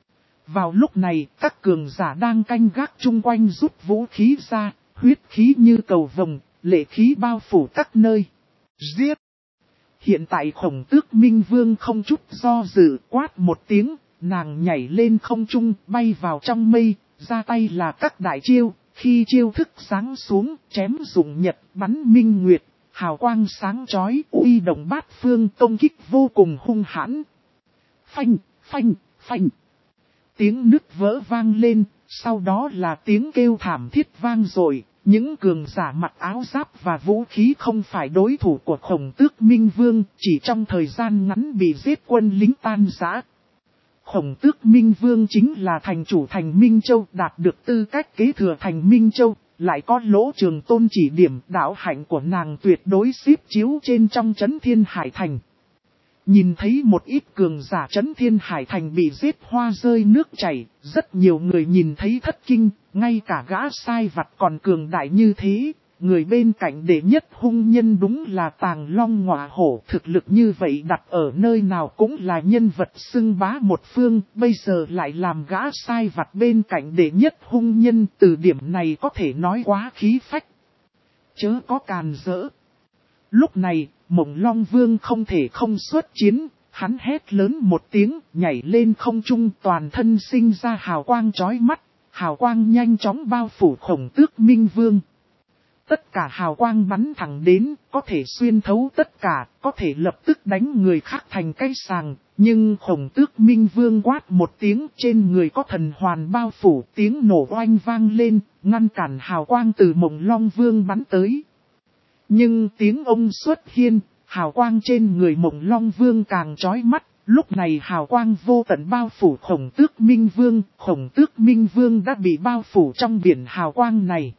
Vào lúc này, các cường giả đang canh gác chung quanh rút vũ khí ra, huyết khí như cầu vồng, lệ khí bao phủ các nơi. Giết! Hiện tại Khổng Tước Minh Vương không chút do dự, quát một tiếng, nàng nhảy lên không trung, bay vào trong mây, ra tay là các đại chiêu, khi chiêu thức sáng xuống, chém dụng nhật, bắn minh nguyệt, hào quang sáng chói, uy động bát phương, công kích vô cùng hung hãn. Phanh, phanh, phanh. Tiếng nứt vỡ vang lên, sau đó là tiếng kêu thảm thiết vang dội. Những cường giả mặc áo giáp và vũ khí không phải đối thủ của Khổng Tước Minh Vương, chỉ trong thời gian ngắn bị giết quân lính tan rã. Khổng Tước Minh Vương chính là thành chủ thành Minh Châu, đạt được tư cách kế thừa thành Minh Châu, lại có Lỗ Trường Tôn chỉ điểm, đạo hạnh của nàng tuyệt đối xếp chiếu trên trong Trấn Thiên Hải Thành. Nhìn thấy một ít cường giả Trấn Thiên Hải Thành bị giết hoa rơi nước chảy, rất nhiều người nhìn thấy thất kinh, ngay cả gã sai vặt còn cường đại như thế, người bên cạnh đệ nhất hung nhân đúng là Tàng Long Ngọa Hổ, thực lực như vậy đặt ở nơi nào cũng là nhân vật xưng bá một phương, bây giờ lại làm gã sai vặt bên cạnh đệ nhất hung nhân, từ điểm này có thể nói quá khí phách. Chớ có càn rỡ. Lúc này, Mộng Long Vương không thể không xuất chiến, hắn hét lớn một tiếng, nhảy lên không trung, toàn thân sinh ra hào quang chói mắt, hào quang nhanh chóng bao phủ Khổng Tước Minh Vương. Tất cả hào quang bắn thẳng đến, có thể xuyên thấu tất cả, có thể lập tức đánh người khác thành cái sàng, nhưng Khổng Tước Minh Vương quát một tiếng, trên người có thần hoàn bao phủ, tiếng nổ oanh vang lên, ngăn cản hào quang từ Mộng Long Vương bắn tới. Nhưng tiếng ông xuất hiện, hào quang trên người Mộng Long Vương càng chói mắt, lúc này hào quang vô tận bao phủ Khổng Tước Minh Vương đã bị bao phủ trong biển hào quang này.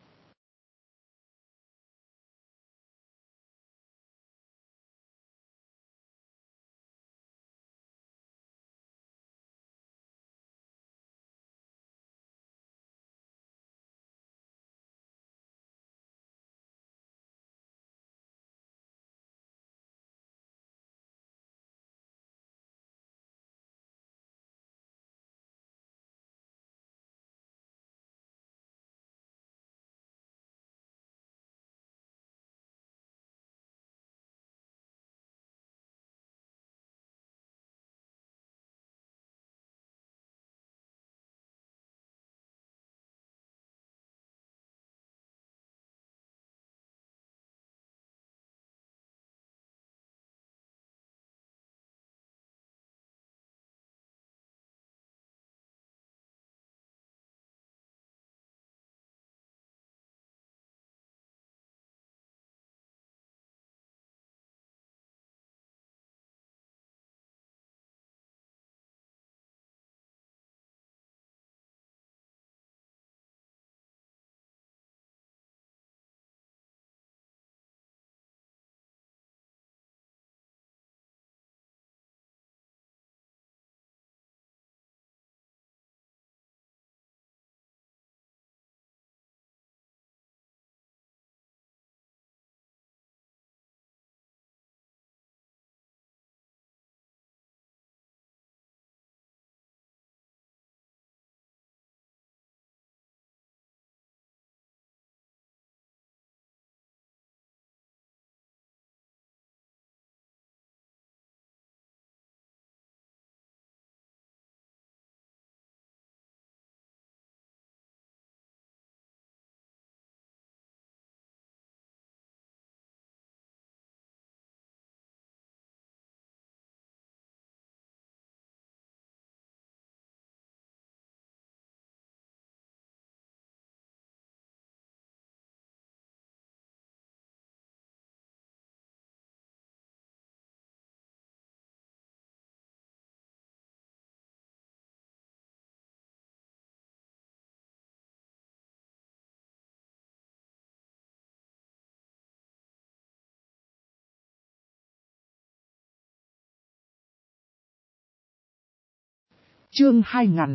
Chương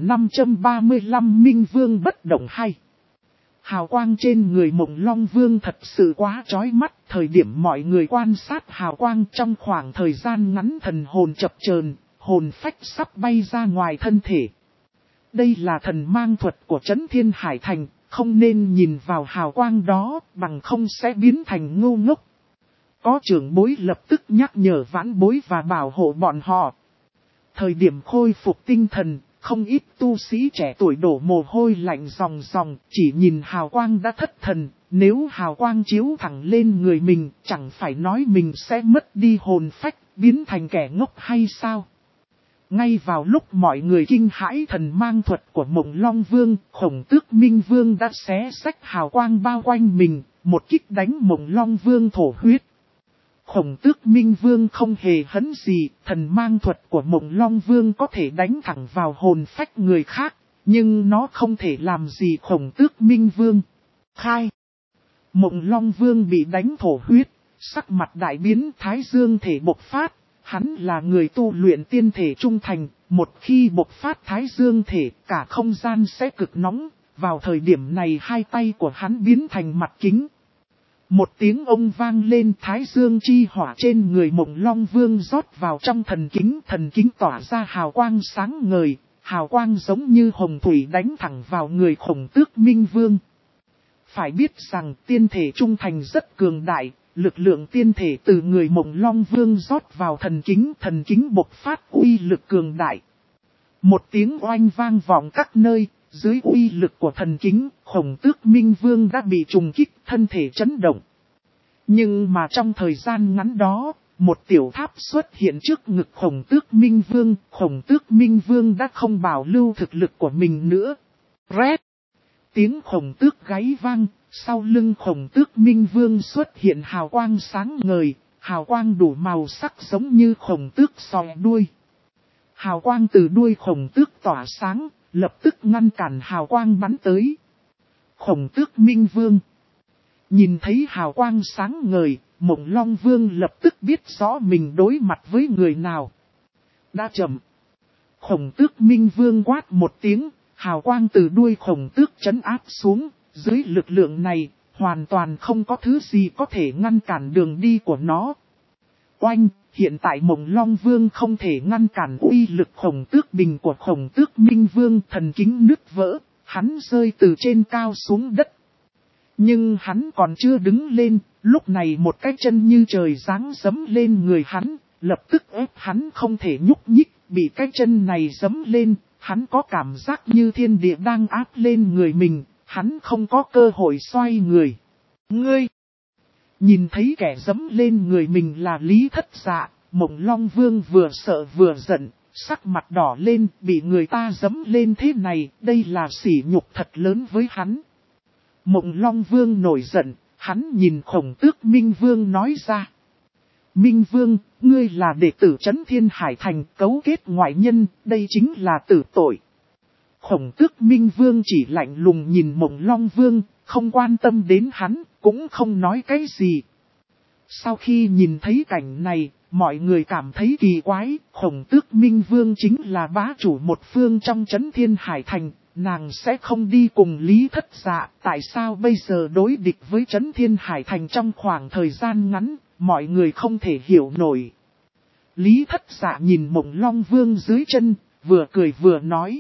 2535 Minh Vương bất động hay. Hào quang trên người Mộng Long Vương thật sự quá chói mắt, thời điểm mọi người quan sát hào quang trong khoảng thời gian ngắn thần hồn chập chờn, hồn phách sắp bay ra ngoài thân thể. Đây là thần mang thuật của Trấn Thiên Hải Thành, không nên nhìn vào hào quang đó, bằng không sẽ biến thành ngu ngốc. Có trưởng bối lập tức nhắc nhở vãn bối và bảo hộ bọn họ. Thời điểm khôi phục tinh thần, không ít tu sĩ trẻ tuổi đổ mồ hôi lạnh ròng ròng, chỉ nhìn hào quang đã thất thần, nếu hào quang chiếu thẳng lên người mình, chẳng phải nói mình sẽ mất đi hồn phách, biến thành kẻ ngốc hay sao? Ngay vào lúc mọi người kinh hãi thần mang thuật của Mộng Long Vương, Khổng Tước Minh Vương đã xé xách hào quang bao quanh mình, một kích đánh Mộng Long Vương thổ huyết. Khổng Tước Minh Vương không hề hấn gì, thần mang thuật của Mộng Long Vương có thể đánh thẳng vào hồn phách người khác, nhưng nó không thể làm gì Khổng Tước Minh Vương. Khai! Mộng Long Vương bị đánh thổ huyết, sắc mặt đại biến, thái dương thể bộc phát, hắn là người tu luyện tiên thể trung thành, một khi bộc phát thái dương thể, cả không gian sẽ cực nóng, vào thời điểm này hai tay của hắn biến thành mặt kính. Một tiếng ông vang lên, thái dương chi hỏa trên người Mộng Long Vương rót vào trong thần kính tỏa ra hào quang sáng ngời, hào quang giống như hồng thủy đánh thẳng vào người Khổng Tước Minh Vương. Phải biết rằng tiên thể trung thành rất cường đại, lực lượng tiên thể từ người Mộng Long Vương rót vào thần kính bộc phát uy lực cường đại. Một tiếng oanh vang vọng các nơi. Dưới uy lực của thần kính, Khổng Tước Minh Vương đã bị trùng kích, thân thể chấn động. Nhưng mà trong thời gian ngắn đó, một tiểu tháp xuất hiện trước ngực Khổng Tước Minh Vương. Khổng Tước Minh Vương đã không bảo lưu thực lực của mình nữa. Rét! Tiếng khổng tước gáy vang, sau lưng Khổng Tước Minh Vương xuất hiện hào quang sáng ngời, hào quang đủ màu sắc giống như khổng tước sòi đuôi. Hào quang từ đuôi khổng tước tỏa sáng, lập tức ngăn cản hào quang bắn tới. Khổng Tước Minh Vương nhìn thấy hào quang sáng ngời, Mộng Long Vương lập tức biết rõ mình đối mặt với người nào. Đã chậm. Khổng Tước Minh Vương quát một tiếng, hào quang từ đuôi khổng tước trấn áp xuống, dưới lực lượng này, hoàn toàn không có thứ gì có thể ngăn cản đường đi của nó. Oanh, hiện tại Mộng Long Vương không thể ngăn cản uy lực khổng tước bình của Khổng Tước Minh Vương, thần kính nứt vỡ, hắn rơi từ trên cao xuống đất. Nhưng hắn còn chưa đứng lên, lúc này một cái chân như trời giáng giẫm lên người hắn, lập tức ép hắn không thể nhúc nhích, bị cái chân này giẫm lên, hắn có cảm giác như thiên địa đang áp lên người mình, hắn không có cơ hội xoay người. Ngươi! Nhìn thấy kẻ giẫm lên người mình là Lý Thất Dạ, Mộng Long Vương vừa sợ vừa giận, sắc mặt đỏ lên, bị người ta giẫm lên thế này, đây là sỉ nhục thật lớn với hắn. Mộng Long Vương nổi giận, hắn nhìn Khổng Tước Minh Vương nói ra. Minh Vương, ngươi là đệ tử Trấn Thiên Hải Thành, cấu kết ngoại nhân, đây chính là tử tội. Khổng Tước Minh Vương chỉ lạnh lùng nhìn Mộng Long Vương, không quan tâm đến hắn, cũng không nói cái gì. Sau khi nhìn thấy cảnh này, mọi người cảm thấy kỳ quái, Khổng Tước Minh Vương chính là bá chủ một phương trong Trấn Thiên Hải Thành, nàng sẽ không đi cùng Lý Thất Dạ, tại sao bây giờ đối địch với Trấn Thiên Hải Thành trong khoảng thời gian ngắn, mọi người không thể hiểu nổi. Lý Thất Dạ nhìn Mộng Long Vương dưới chân, vừa cười vừa nói.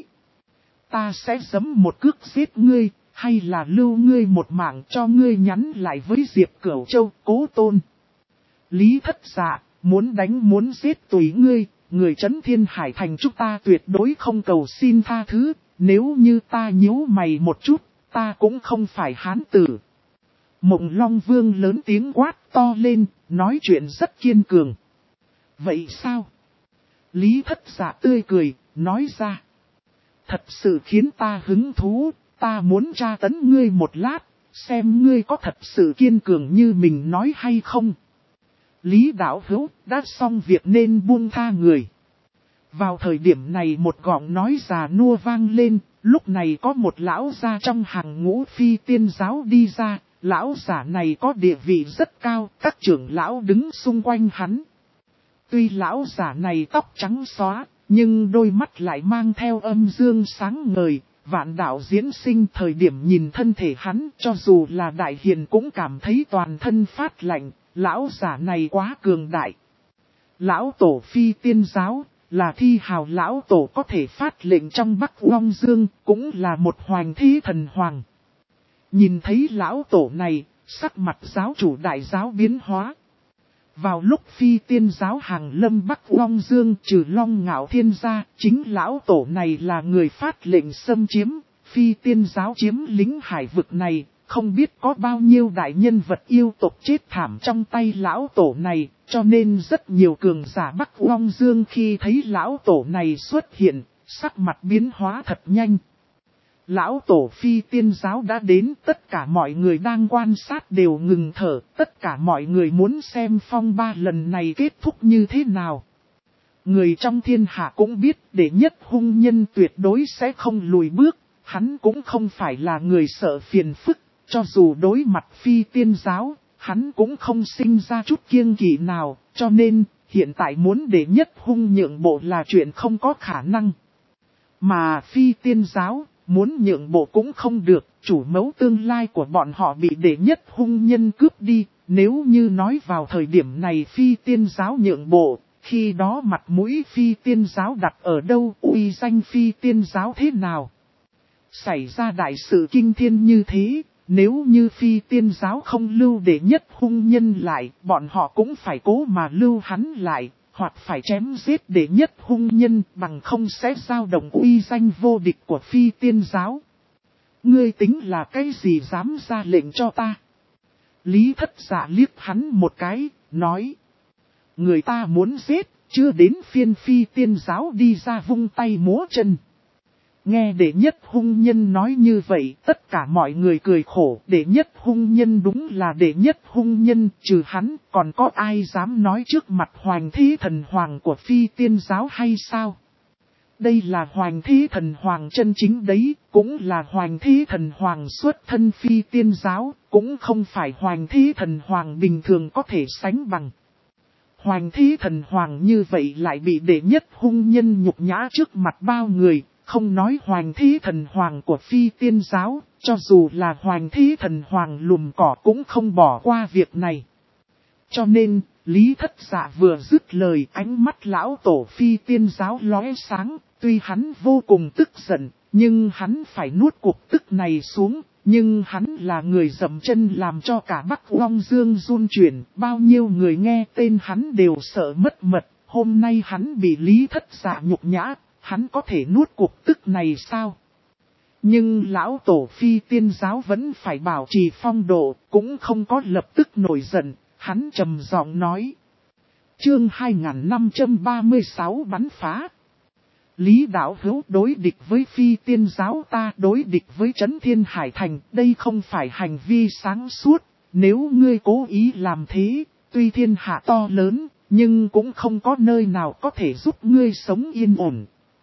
Ta sẽ giẫm một cước giết ngươi, hay là lưu ngươi một mạng cho ngươi nhắn lại với Diệp Cửu Châu, Cố Tôn. Lý Thất Dạ, muốn đánh muốn giết tùy ngươi, người Trấn Thiên Hải Thành chúng ta tuyệt đối không cầu xin tha thứ, nếu như ta nhíu mày một chút, ta cũng không phải hán tử. Mộng Long Vương lớn tiếng quát to lên, nói chuyện rất kiên cường. Vậy sao? Lý Thất Dạ tươi cười, nói ra. Thật sự khiến ta hứng thú, ta muốn tra tấn ngươi một lát, xem ngươi có thật sự kiên cường như mình nói hay không. Lý Đạo Hữu đã xong việc nên buông tha người. Vào thời điểm này một giọng nói già nua vang lên, lúc này có một lão gia trong hàng ngũ phi tiên giáo đi ra, lão giả này có địa vị rất cao, các trưởng lão đứng xung quanh hắn. Tuy lão giả này tóc trắng xóa, Nhưng đôi mắt lại mang theo âm dương sáng ngời, vạn đạo diễn sinh thời điểm nhìn thân thể hắn cho dù là đại hiền cũng cảm thấy toàn thân phát lạnh, lão giả này quá cường đại. Lão tổ phi tiên giáo, là thi hào lão tổ có thể phát lệnh trong Bắc Long Dương, cũng là một hoành thi thần hoàng. Nhìn thấy lão tổ này, sắc mặt giáo chủ đại giáo biến hóa. Vào lúc phi tiên giáo hàng lâm Bắc Long Dương trừ Long Ngạo Thiên ra, chính lão tổ này là người phát lệnh xâm chiếm, phi tiên giáo chiếm lính hải vực này, không biết có bao nhiêu đại nhân vật yêu tộc chết thảm trong tay lão tổ này, cho nên rất nhiều cường giả Bắc Long Dương khi thấy lão tổ này xuất hiện, sắc mặt biến hóa thật nhanh. Lão tổ phi tiên giáo đã đến, tất cả mọi người đang quan sát đều ngừng thở, tất cả mọi người muốn xem phong ba lần này kết thúc như thế nào. Người trong thiên hạ cũng biết đệ nhất hung nhân tuyệt đối sẽ không lùi bước, hắn cũng không phải là người sợ phiền phức, cho dù đối mặt phi tiên giáo, hắn cũng không sinh ra chút kiêng kỵ nào, cho nên hiện tại muốn đệ nhất hung nhượng bộ là chuyện không có khả năng. Mà phi tiên giáo, muốn nhượng bộ cũng không được, chủ mẫu tương lai của bọn họ bị đệ nhất hung nhân cướp đi, nếu như nói vào thời điểm này phi tiên giáo nhượng bộ, khi đó mặt mũi phi tiên giáo đặt ở đâu, uy danh phi tiên giáo thế nào? Xảy ra đại sự kinh thiên như thế, nếu như phi tiên giáo không lưu đệ nhất hung nhân lại, bọn họ cũng phải cố mà lưu hắn lại. Hoặc phải chém giết đệ nhất hung nhân bằng không sẽ dao động uy danh vô địch của phi tiên giáo. Ngươi tính là cái gì dám ra lệnh cho ta? Lý Thất Dạ liếc hắn một cái, nói. Người ta muốn giết, chưa đến phiên phi tiên giáo đi ra vung tay múa chân. Nghe đệ nhất hung nhân nói như vậy, tất cả mọi người cười khổ, đệ nhất hung nhân đúng là đệ nhất hung nhân, trừ hắn, còn có ai dám nói trước mặt hoành thế thần hoàng của phi tiên giáo hay sao? Đây là hoành thế thần hoàng chân chính đấy, cũng là hoành thế thần hoàng xuất thân phi tiên giáo, cũng không phải hoành thế thần hoàng bình thường có thể sánh bằng. Hoành thế thần hoàng như vậy lại bị đệ nhất hung nhân nhục nhã trước mặt bao người. Không nói hoành thế thần hoàng của phi tiên giáo, cho dù là hoành thế thần hoàng lùm cỏ cũng không bỏ qua việc này. Cho nên, Lý Thất Dạ vừa dứt lời, ánh mắt lão tổ phi tiên giáo lóe sáng, tuy hắn vô cùng tức giận, nhưng hắn phải nuốt cuộc tức này xuống, nhưng hắn là người dậm chân làm cho cả Bắc Long Dương run chuyển, bao nhiêu người nghe tên hắn đều sợ mất mật, hôm nay hắn bị Lý Thất Dạ nhục nhã. Hắn có thể nuốt cuộc tức này sao? Nhưng lão tổ phi tiên giáo vẫn phải bảo trì phong độ, cũng không có lập tức nổi giận, hắn trầm giọng nói. Chương 2536 bắn phá. Lý đạo hữu đối địch với phi tiên giáo ta đối địch với Trấn Thiên Hải Thành, đây không phải hành vi sáng suốt, nếu ngươi cố ý làm thế, tuy thiên hạ to lớn, nhưng cũng không có nơi nào có thể giúp ngươi sống yên ổn.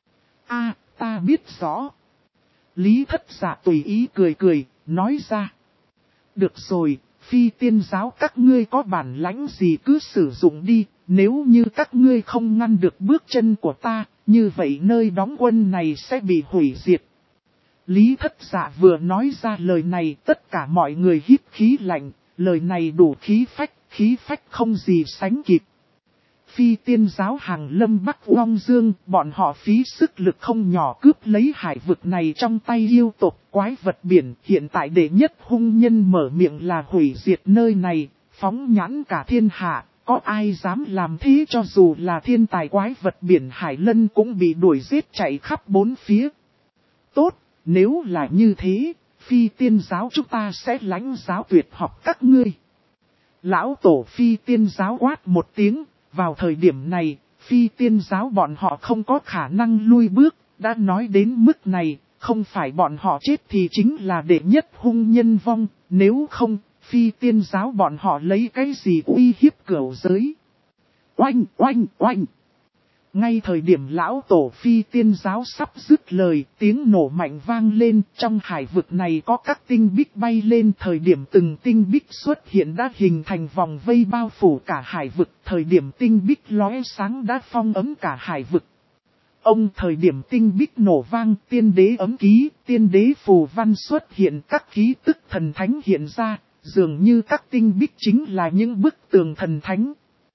Ta biết rõ. Lý Thất Dạ tùy ý cười cười, nói ra. Được rồi, phi tiên giáo các ngươi có bản lãnh gì cứ sử dụng đi, nếu như các ngươi không ngăn được bước chân của ta, như vậy nơi đóng quân này sẽ bị hủy diệt. Lý Thất Dạ vừa nói ra lời này, tất cả mọi người hít khí lạnh, lời này đủ khí phách không gì sánh kịp. Phi tiên giáo hàng lâm Bắc Long Dương, bọn họ phí sức lực không nhỏ cướp lấy hải vực này trong tay yêu tộc quái vật biển. Hiện tại đệ nhất hung nhân mở miệng là hủy diệt nơi này, phóng nhãn cả thiên hạ, có ai dám làm thế cho dù là thiên tài quái vật biển Hải Lân cũng bị đuổi giết chạy khắp bốn phía. Tốt, nếu là như thế, phi tiên giáo chúng ta sẽ lãnh giáo tuyệt học các ngươi. Lão tổ phi tiên giáo quát một tiếng. Vào thời điểm này, phi tiên giáo bọn họ không có khả năng lui bước, đã nói đến mức này, không phải bọn họ chết thì chính là đệ nhất hung nhân vong, nếu không, phi tiên giáo bọn họ lấy cái gì uy hiếp cửu giới. Oanh, oanh, oanh! Ngay thời điểm lão tổ phi tiên giáo sắp dứt lời, tiếng nổ mạnh vang lên, trong hải vực này có các tinh bích bay lên, thời điểm từng tinh bích xuất hiện đã hình thành vòng vây bao phủ cả hải vực, thời điểm tinh bích lóe sáng đã phong ấm cả hải vực. Ông thời điểm tinh bích nổ vang, tiên đế ấm ký, tiên đế phù văn xuất hiện, các ký tức thần thánh hiện ra, dường như các tinh bích chính là những bức tường thần thánh.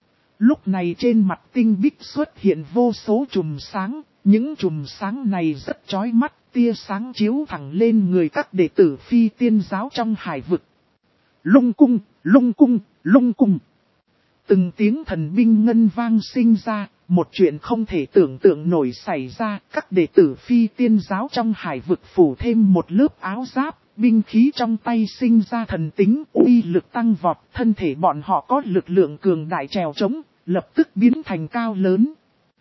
Lúc này trên mặt tinh bích xuất hiện vô số chùm sáng, những chùm sáng này rất chói mắt, tia sáng chiếu thẳng lên người các đệ tử phi tiên giáo trong hải vực. Lung cung, lung cung, lung cung. Từng tiếng thần binh ngân vang sinh ra, một chuyện không thể tưởng tượng nổi xảy ra, các đệ tử phi tiên giáo trong hải vực phủ thêm một lớp áo giáp, binh khí trong tay sinh ra thần tính, uy lực tăng vọt, thân thể bọn họ có lực lượng cường đại trèo trống, lập tức biến thành cao lớn.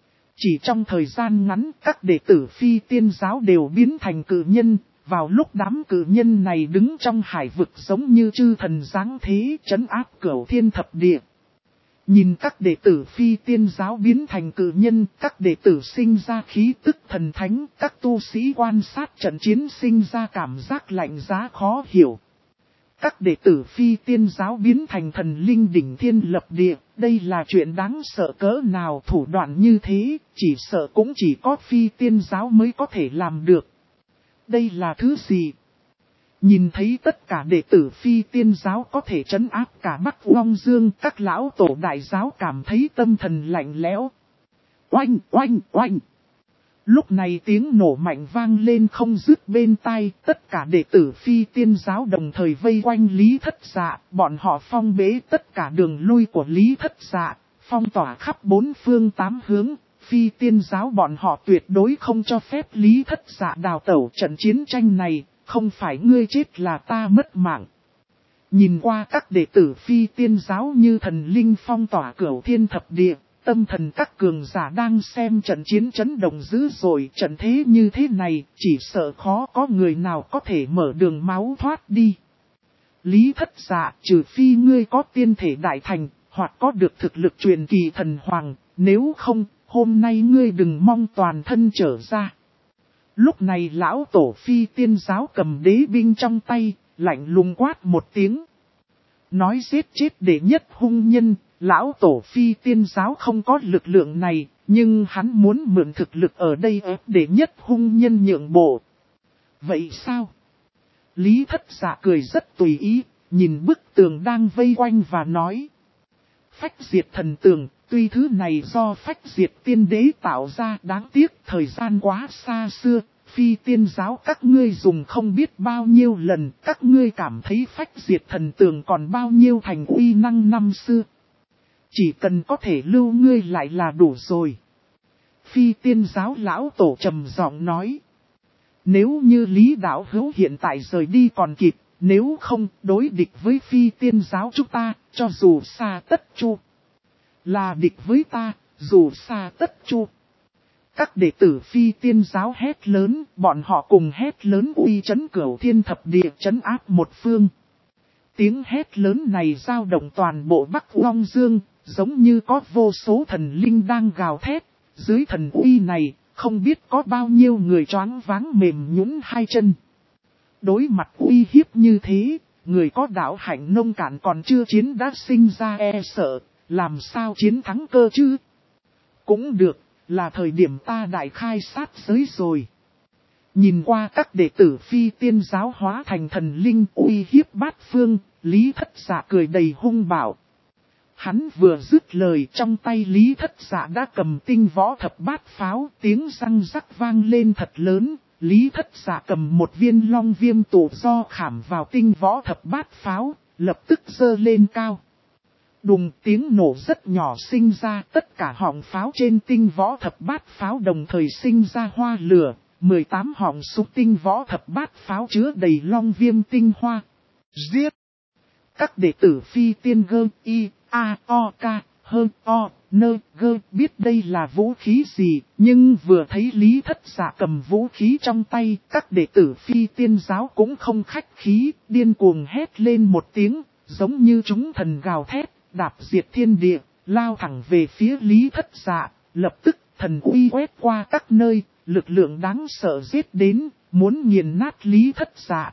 Chỉ trong thời gian ngắn, các đệ tử phi tiên giáo đều biến thành cự nhân, vào lúc đám cự nhân này đứng trong hải vực giống như chư thần giáng thế trấn áp cửu thiên thập địa. Nhìn các đệ tử phi tiên giáo biến thành cự nhân, các đệ tử sinh ra khí tức thần thánh, các tu sĩ quan sát trận chiến sinh ra cảm giác lạnh giá khó hiểu. Các đệ tử phi tiên giáo biến thành thần linh đỉnh thiên lập địa, đây là chuyện đáng sợ cỡ nào, thủ đoạn như thế, chỉ sợ cũng chỉ có phi tiên giáo mới có thể làm được. Đây là thứ gì? Nhìn thấy tất cả đệ tử phi tiên giáo có thể trấn áp cả Bắc Long Dương, các lão tổ đại giáo cảm thấy tâm thần lạnh lẽo. Oanh, oanh, oanh. Lúc này tiếng nổ mạnh vang lên không dứt bên tai, tất cả đệ tử phi tiên giáo đồng thời vây quanh Lý Thất Dạ, bọn họ phong bế tất cả đường lui của Lý Thất Dạ, phong tỏa khắp bốn phương tám hướng. Phi tiên giáo bọn họ tuyệt đối không cho phép Lý Thất Dạ đào tẩu, trận chiến tranh này, không phải ngươi chết là ta mất mạng. Nhìn qua các đệ tử phi tiên giáo như thần linh phong tỏa cửu thiên thập địa, tâm thần các cường giả đang xem trận chiến chấn động dữ dội, trận thế như thế này, chỉ sợ khó có người nào có thể mở đường máu thoát đi. Lý Thất Dạ, trừ phi ngươi có tiên thể đại thành, hoặc có được thực lực truyền kỳ thần hoàng, nếu không, hôm nay ngươi đừng mong toàn thân trở ra. Lúc này lão tổ phi tiên giáo cầm đế binh trong tay, lạnh lùng quát một tiếng. Nói giết chết đệ nhất hung nhân, lão tổ phi tiên giáo không có lực lượng này, nhưng hắn muốn mượn thực lực ở đây ép đệ nhất hung nhân nhượng bộ. Vậy sao? Lý Thất Dạ cười rất tùy ý, nhìn bức tường đang vây quanh và nói. Phách diệt thần tường, tuy thứ này do phách diệt tiên đế tạo ra, đáng tiếc thời gian quá xa xưa, phi tiên giáo các ngươi dùng không biết bao nhiêu lần, các ngươi cảm thấy phách diệt thần tường còn bao nhiêu thành uy năng năm xưa. Chỉ cần có thể lưu ngươi lại là đủ rồi. Phi tiên giáo lão tổ trầm giọng nói. Nếu như Lý Đạo Hữu hiện tại rời đi còn kịp, nếu không đối địch với phi tiên giáo chúng ta, cho dù xa tất chu. Là địch với ta, dù xa tất chu. Các đệ tử phi tiên giáo hét lớn, bọn họ cùng hét lớn uy chấn cửu thiên thập địa chấn áp một phương. Tiếng hét lớn này dao động toàn bộ Bắc Long Dương, giống như có vô số thần linh đang gào thét. Dưới thần uy này, không biết có bao nhiêu người choáng váng mềm nhũn hai chân. Đối mặt uy hiếp như thế, người có đạo hạnh nông cạn còn chưa chiến đã sinh ra e sợ, làm sao chiến thắng cơ chứ? Cũng được, là thời điểm ta đại khai sát giới rồi. Nhìn qua các đệ tử phi tiên giáo hóa thành thần linh uy hiếp bát phương, Lý Thất Dạ cười đầy hung bạo. Hắn vừa dứt lời, trong tay Lý Thất Dạ đã cầm tinh võ thập bát pháo, tiếng răng rắc vang lên thật lớn. Lý Thất Dạ cầm một viên long viêm tụ do khảm vào tinh võ thập bát pháo, lập tức giơ lên cao. Đùng, tiếng nổ rất nhỏ sinh ra, tất cả họng pháo trên tinh võ thập bát pháo đồng thời sinh ra hoa lửa, 18 họng súng tinh võ thập bát pháo chứa đầy long viêm tinh hoa. Giết! Các đệ tử phi tiên gơ y, a, o, k, hơn, o, nơ, gơ biết đây là vũ khí gì, nhưng vừa thấy Lý Thất Dạ cầm vũ khí trong tay, các đệ tử phi tiên giáo cũng không khách khí, điên cuồng hét lên một tiếng, giống như chúng thần gào thét, đạp diệt thiên địa, lao thẳng về phía Lý Thất Dạ, lập tức thần uy quét qua các nơi, lực lượng đáng sợ giết đến, muốn nghiền nát Lý Thất Dạ.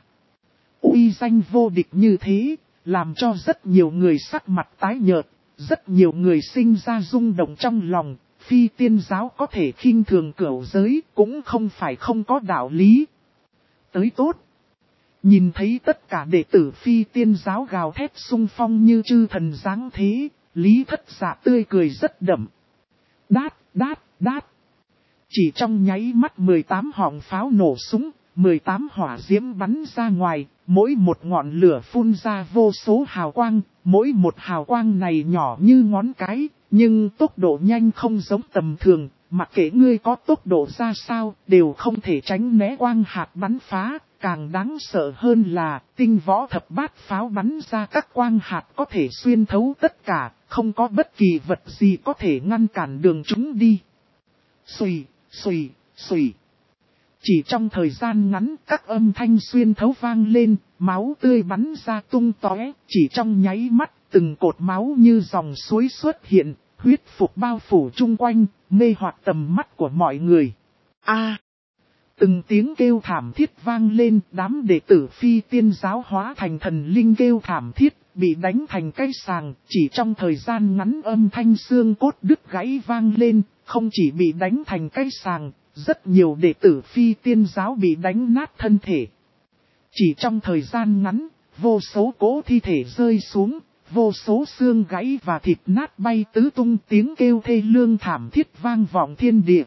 Uy danh vô địch như thế, làm cho rất nhiều người sắc mặt tái nhợt, rất nhiều người sinh ra rung động trong lòng, phi tiên giáo có thể khinh thường cửu giới cũng không phải không có đạo lý. Tới tốt. Nhìn thấy tất cả đệ tử phi tiên giáo gào thét xung phong như chư thần dáng thế, Lý Thất Dạ tươi cười rất đậm. Đát, đát, đát. Chỉ trong nháy mắt 18 họng pháo nổ súng, 18 hỏa diễm bắn ra ngoài, mỗi một ngọn lửa phun ra vô số hào quang, mỗi một hào quang này nhỏ như ngón cái, nhưng tốc độ nhanh không giống tầm thường, mặc kệ ngươi có tốc độ ra sao, đều không thể tránh né quang hạt bắn phá. Càng đáng sợ hơn là tinh võ thập bát pháo bắn ra các quang hạt có thể xuyên thấu tất cả, không có bất kỳ vật gì có thể ngăn cản đường chúng đi. Xùy, xùy, xùy. Chỉ trong thời gian ngắn các âm thanh xuyên thấu vang lên, máu tươi bắn ra tung tóe, chỉ trong nháy mắt từng cột máu như dòng suối xuất hiện, huyết phục bao phủ chung quanh, mê hoặc tầm mắt của mọi người. Từng tiếng kêu thảm thiết vang lên, đám đệ tử phi tiên giáo hóa thành thần linh kêu thảm thiết, bị đánh thành cái sàng, chỉ trong thời gian ngắn âm thanh xương cốt đứt gãy vang lên, không chỉ bị đánh thành cái sàng, rất nhiều đệ tử phi tiên giáo bị đánh nát thân thể. Chỉ trong thời gian ngắn, vô số cỗ thi thể rơi xuống, vô số xương gãy và thịt nát bay tứ tung, tiếng kêu thê lương thảm thiết vang vọng thiên địa.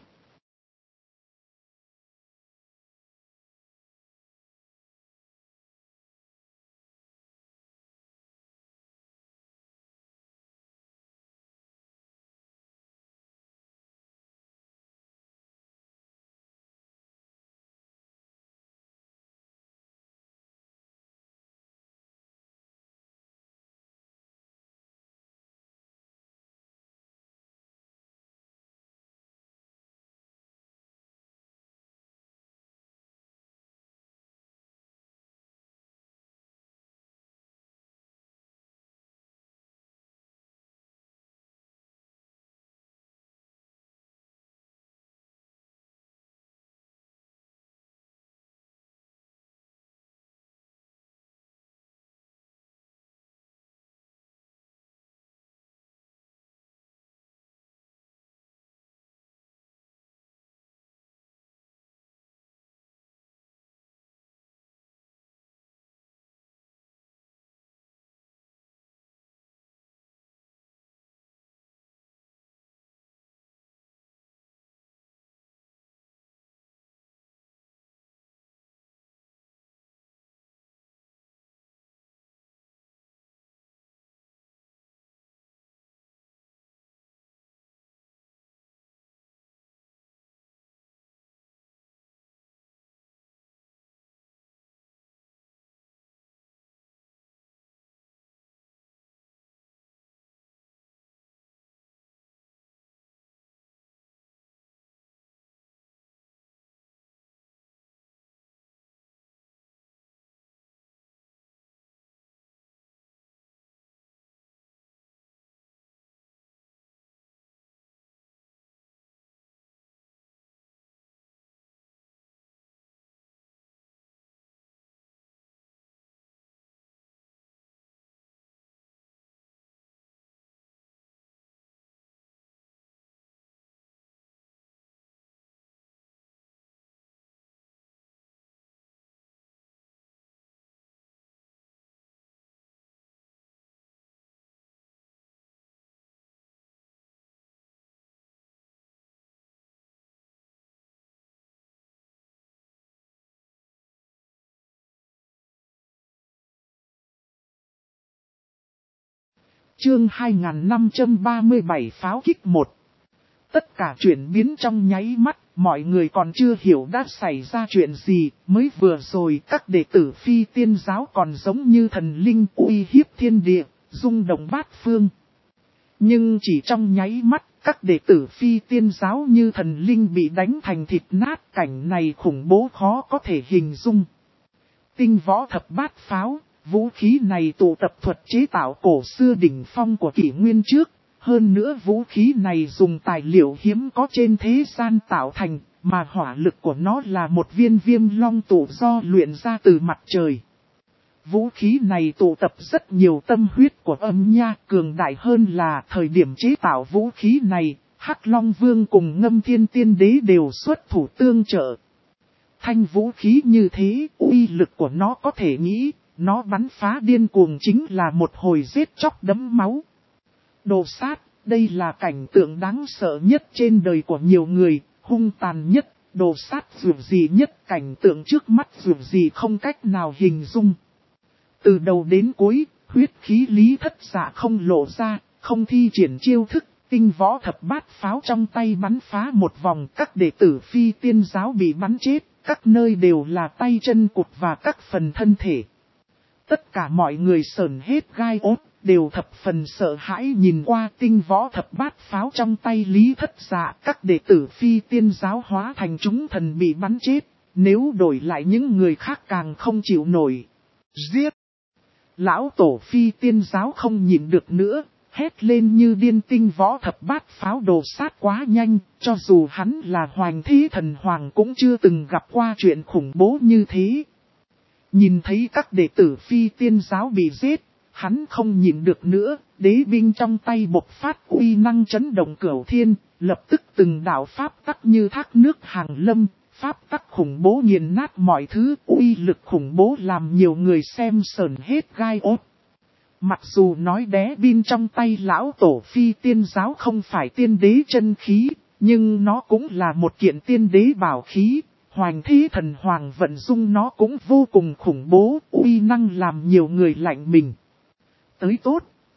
Chương 2537 pháo kích 1. Tất cả chuyển biến trong nháy mắt, mọi người còn chưa hiểu đã xảy ra chuyện gì, mới vừa rồi các đệ tử phi tiên giáo còn giống như thần linh uy hiếp thiên địa, rung động bát phương. Nhưng chỉ trong nháy mắt, các đệ tử phi tiên giáo như thần linh bị đánh thành thịt nát, cảnh này khủng bố khó có thể hình dung. Tinh võ thập bát pháo. Vũ khí này tụ tập thuật chế tạo cổ xưa đỉnh phong của kỷ nguyên trước, hơn nữa vũ khí này dùng tài liệu hiếm có trên thế gian tạo thành, mà hỏa lực của nó là một viên viêm long tụ do luyện ra từ mặt trời. Vũ khí này tụ tập rất nhiều tâm huyết của âm nha, cường đại hơn là thời điểm chế tạo vũ khí này, Hắc Long Vương cùng Ngâm Thiên Tiên Đế đều xuất thủ tương trợ. Thanh vũ khí như thế, uy lực của nó có thể nghĩ, nó bắn phá điên cuồng chính là một hồi giết chóc đẫm máu. Đồ sát, đây là cảnh tượng đáng sợ nhất trên đời của nhiều người, hung tàn nhất, đồ sát dù gì nhất, cảnh tượng trước mắt dù gì không cách nào hình dung. Từ đầu đến cuối, huyết khí Lý Thất Dạ không lộ ra, không thi triển chiêu thức, tinh võ thập bát pháo trong tay bắn phá một vòng, các đệ tử Phi Tiên giáo bị bắn chết, các nơi đều là tay chân cụt và các phần thân thể. Tất cả mọi người sởn hết gai ốt, đều thập phần sợ hãi nhìn qua tinh võ thập bát pháo trong tay Lý Thất Dạ, các đệ tử Phi Tiên giáo hóa thành chúng thần bị bắn chết, nếu đổi lại những người khác càng không chịu nổi. Giết! Lão tổ Phi Tiên giáo không nhịn được nữa, hét lên như điên, tinh võ thập bát pháo đồ sát quá nhanh, cho dù hắn là Hoành Thế Thần Hoàng cũng chưa từng gặp qua chuyện khủng bố như thế. Nhìn thấy các đệ tử Phi Tiên giáo bị giết, hắn không nhịn được nữa, đế binh trong tay bộc phát uy năng chấn động cửu thiên, lập tức từng đạo pháp tắc như thác nước hàng lâm, pháp tắc khủng bố nghiền nát mọi thứ, uy lực khủng bố làm nhiều người xem sởn hết gai ốt. Mặc dù nói đế binh trong tay lão tổ Phi Tiên giáo không phải tiên đế chân khí, nhưng nó cũng là một kiện tiên đế bảo khí. Hoành Thế Thần Hoàng vận dung nó cũng vô cùng khủng bố, uy năng làm nhiều người lạnh mình. Tới tốt.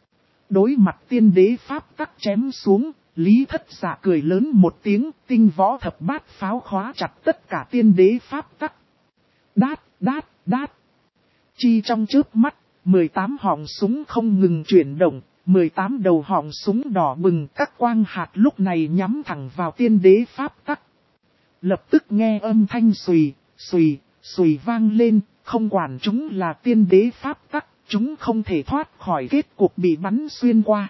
Đối mặt tiên đế pháp tắc chém xuống, Lý Thất Dạ cười lớn một tiếng, tinh võ thập bát pháo khóa chặt tất cả tiên đế pháp tắc. Đát, đát, đát. Chi trong chớp mắt, 18 họng súng không ngừng chuyển động, 18 đầu họng súng đỏ bừng, các quang hạt lúc này nhắm thẳng vào tiên đế pháp tắc. Lập tức nghe âm thanh xùy, xùy, xùy vang lên, không quản chúng là tiên đế pháp tắc, chúng không thể thoát khỏi kết cuộc bị bắn xuyên qua.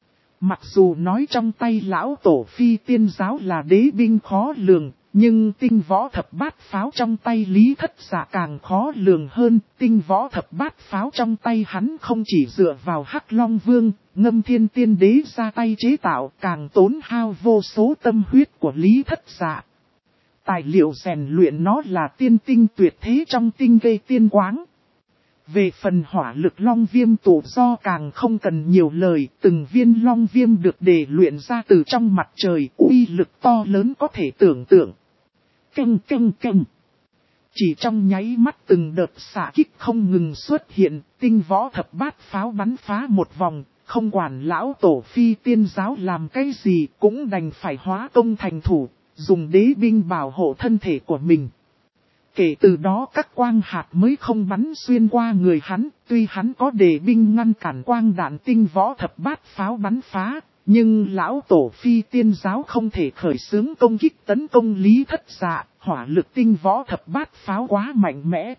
Mặc dù nói trong tay lão tổ Phi Tiên giáo là đế binh khó lường, nhưng tinh võ thập bát pháo trong tay Lý Thất Dạ càng khó lường hơn. Tinh võ thập bát pháo trong tay hắn không chỉ dựa vào Hắc Long Vương, Ngâm Thiên Tiên Đế ra tay chế tạo, càng tốn hao vô số tâm huyết của Lý Thất Dạ. Tài liệu rèn luyện nó là tiên tinh tuyệt thế trong tinh gây tiên quáng. Về phần hỏa lực long viêm tụ do càng không cần nhiều lời, từng viên long viêm được để luyện ra từ trong mặt trời, uy lực to lớn có thể tưởng tượng. Canh canh canh. Chỉ trong nháy mắt từng đợt xạ kích không ngừng xuất hiện, tinh võ thập bát pháo bắn phá một vòng, không quản lão tổ Phi Tiên giáo làm cái gì cũng đành phải hóa công thành thủ, dùng đế binh bảo hộ thân thể của mình. Kể từ đó các quang hạt mới không bắn xuyên qua người hắn, tuy hắn có đề binh ngăn cản quang đạn tinh võ thập bát pháo bắn phá, nhưng lão tổ Phi Tiên giáo không thể khởi xướng công kích tấn công Lý Thất Dạ, hỏa lực tinh võ thập bát pháo quá mạnh mẽ.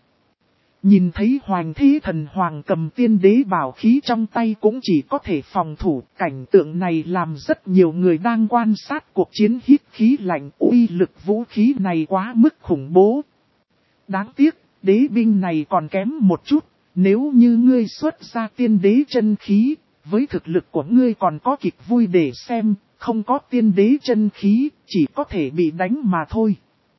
Nhìn thấy Hoành Thế Thần Hoàng cầm tiên đế bảo khí trong tay cũng chỉ có thể phòng thủ, cảnh tượng này làm rất nhiều người đang quan sát cuộc chiến hít khí lạnh, uy lực vũ khí này quá mức khủng bố. Đáng tiếc, đế binh này còn kém một chút, nếu như ngươi xuất ra tiên đế chân khí, với thực lực của ngươi còn có kịch vui để xem, không có tiên đế chân khí, chỉ có thể bị đánh mà thôi.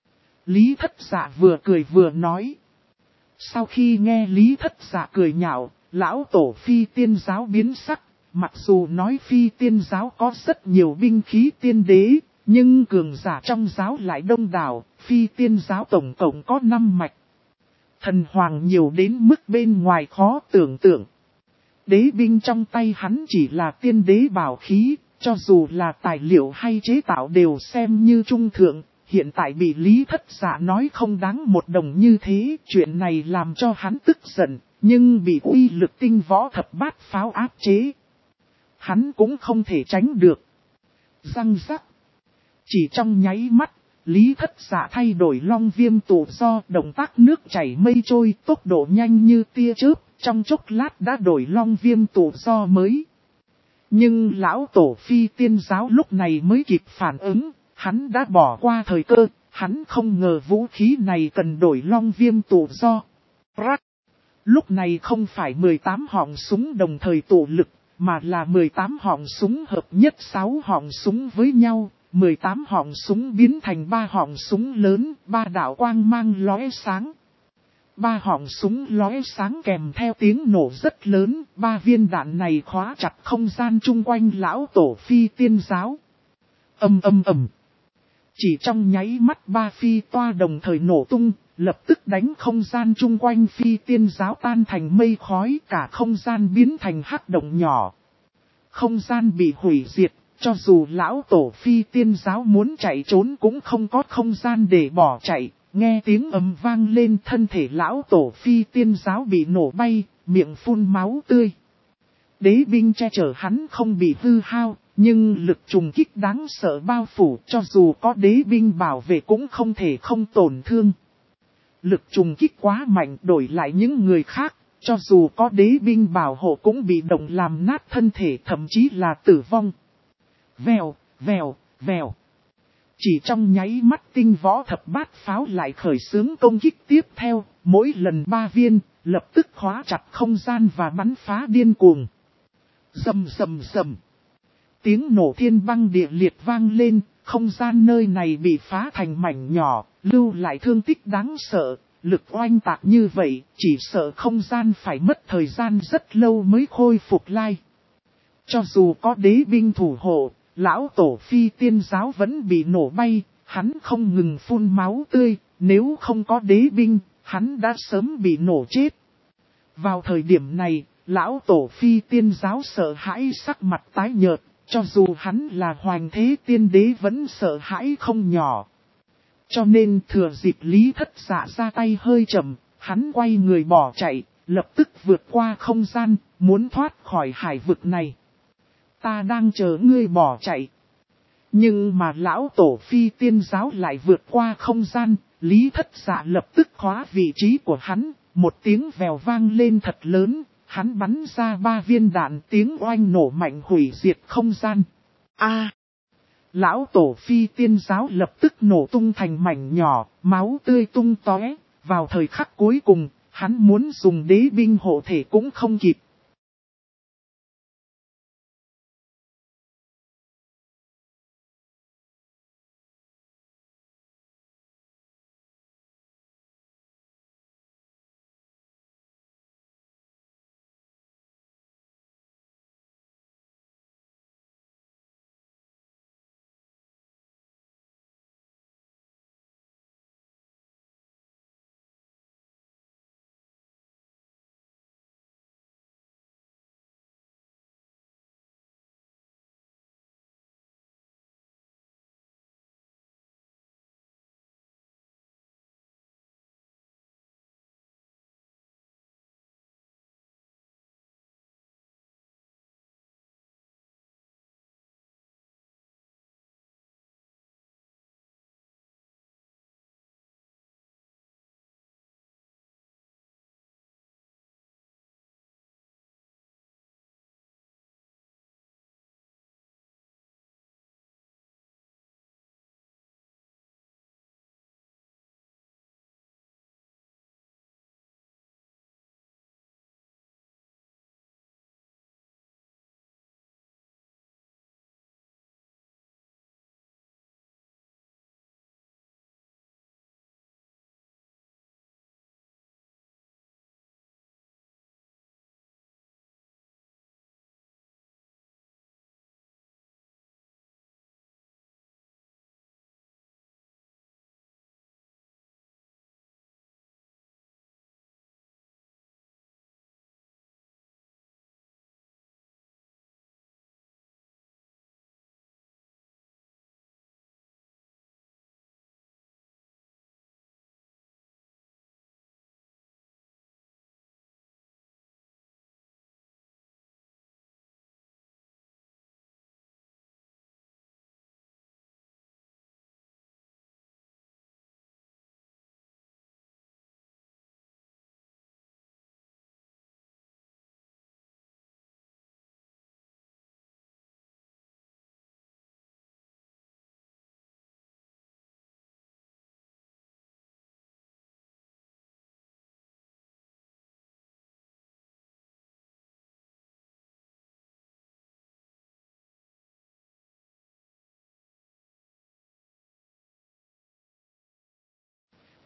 Lý Thất Dạ vừa cười vừa nói. Sau khi nghe Lý Thất Dạ cười nhạo, lão tổ Phi Tiên giáo biến sắc, mặc dù nói Phi Tiên giáo có rất nhiều binh khí tiên đế, nhưng cường giả trong giáo lại đông đảo, Phi Tiên giáo tổng cộng có 5 mạch. Thần hoàng nhiều đến mức bên ngoài khó tưởng tượng. Đế binh trong tay hắn chỉ là tiên đế bảo khí, cho dù là tài liệu hay chế tạo đều xem như trung thượng, hiện tại bị Lý Thất Dạ nói không đáng một đồng như thế, chuyện này làm cho hắn tức giận, nhưng bị uy lực tinh võ thập bát pháo áp chế. Hắn cũng không thể tránh được. Răng rắc. Chỉ trong nháy mắt, Lý Thất Dạ thay đổi long viêm tụ do, động tác nước chảy mây trôi, tốc độ nhanh như tia chớp, trong chốc lát đã đổi long viêm tụ do mới. Nhưng lão tổ Phi Tiên giáo lúc này mới kịp phản ứng, hắn đã bỏ qua thời cơ, hắn không ngờ vũ khí này cần đổi long viêm tụ do. Lúc này không phải 18 họng súng đồng thời tụ lực, mà là 18 họng súng hợp nhất 6 họng súng với nhau, 18 họng súng biến thành 3 họng súng lớn, 3 đạo quang mang lóe sáng. 3 họng súng lóe sáng kèm theo tiếng nổ rất lớn, 3 viên đạn này khóa chặt không gian chung quanh lão tổ phi tiên giáo. Ầm ầm ầm. Chỉ trong nháy mắt 3 phi toa đồng thời nổ tung, lập tức đánh không gian chung quanh phi tiên giáo tan thành mây khói, cả không gian biến thành hắc động nhỏ. Không gian bị hủy diệt, cho dù lão tổ phi tiên giáo muốn chạy trốn cũng không có không gian để bỏ chạy. Nghe tiếng ầm vang lên, thân thể lão tổ phi tiên giáo bị nổ bay, miệng phun máu tươi. Đế binh che chở hắn không bị hư hao, nhưng lực trùng kích đáng sợ bao phủ, cho dù có đế binh bảo vệ cũng không thể không tổn thương. Lực trùng kích quá mạnh, đổi lại những người khác, cho dù có đế binh bảo hộ cũng bị động làm nát thân thể, thậm chí là tử vong. Vèo, vèo, vèo. Chỉ trong nháy mắt tinh võ thập bát pháo lại khởi xướng công kích tiếp theo, mỗi lần 3 viên, lập tức khóa chặt không gian và bắn phá điên cuồng. Rầm rầm rầm. Tiếng nổ thiên băng địa liệt vang lên, không gian nơi này bị phá thành mảnh nhỏ, lưu lại thương tích đáng sợ. Lực oanh tạc như vậy, chỉ sợ không gian phải mất thời gian rất lâu mới khôi phục lại. Cho dù có đế binh thủ hộ, lão tổ phi tiên giáo vẫn bị nổ bay, hắn không ngừng phun máu tươi, nếu không có đế binh, hắn đã sớm bị nổ chết. Vào thời điểm này, lão tổ phi tiên giáo sợ hãi sắc mặt tái nhợt, cho dù hắn là hoàng thế tiên đế vẫn sợ hãi không nhỏ. Cho nên thừa dịp Lý Thất Dạ ra tay hơi chậm, hắn quay người bỏ chạy, lập tức vượt qua không gian, muốn thoát khỏi hải vực này. Ta đang chờ ngươi bỏ chạy. Nhưng mà lão tổ phi tiên giáo lại vượt qua không gian, Lý Thất Dạ lập tức khóa vị trí của hắn, một tiếng vèo vang lên thật lớn, hắn bắn ra 3 viên đạn, tiếng oanh nổ mạnh hủy diệt không gian. Lão tổ phi tiên giáo lập tức nổ tung thành mảnh nhỏ, máu tươi tung tóe. Vào thời khắc cuối cùng, hắn muốn dùng đế binh hộ thể cũng không kịp.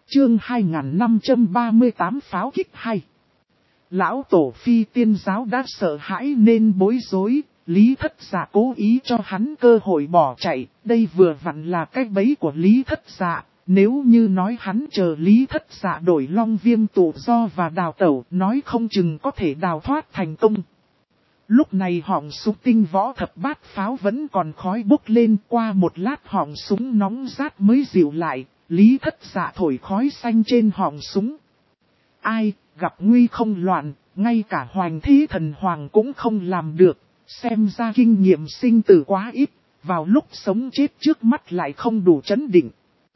Chương 2538 pháo kích 2. Lão tổ Phi Tiên giáo đã sợ hãi nên bối rối, Lý Thất Dạ cố ý cho hắn cơ hội bỏ chạy, đây vừa vặn là cái bẫy của Lý Thất Dạ. Nếu như nói hắn chờ Lý Thất Dạ đổi long viêm tự do và đào tẩu, nói không chừng có thể đào thoát thành công. Lúc này họng súng tinh võ thập bát pháo vẫn còn khói bốc lên, qua một lát họng súng nóng rát mới dịu lại, Lý Thất Dạ thổi khói xanh trên họng súng. Ai, gặp nguy không loạn, ngay cả Hoành Thế Thần Hoàng cũng không làm được, xem ra kinh nghiệm sinh tử quá ít, vào lúc sống chết trước mắt lại không đủ chấn định.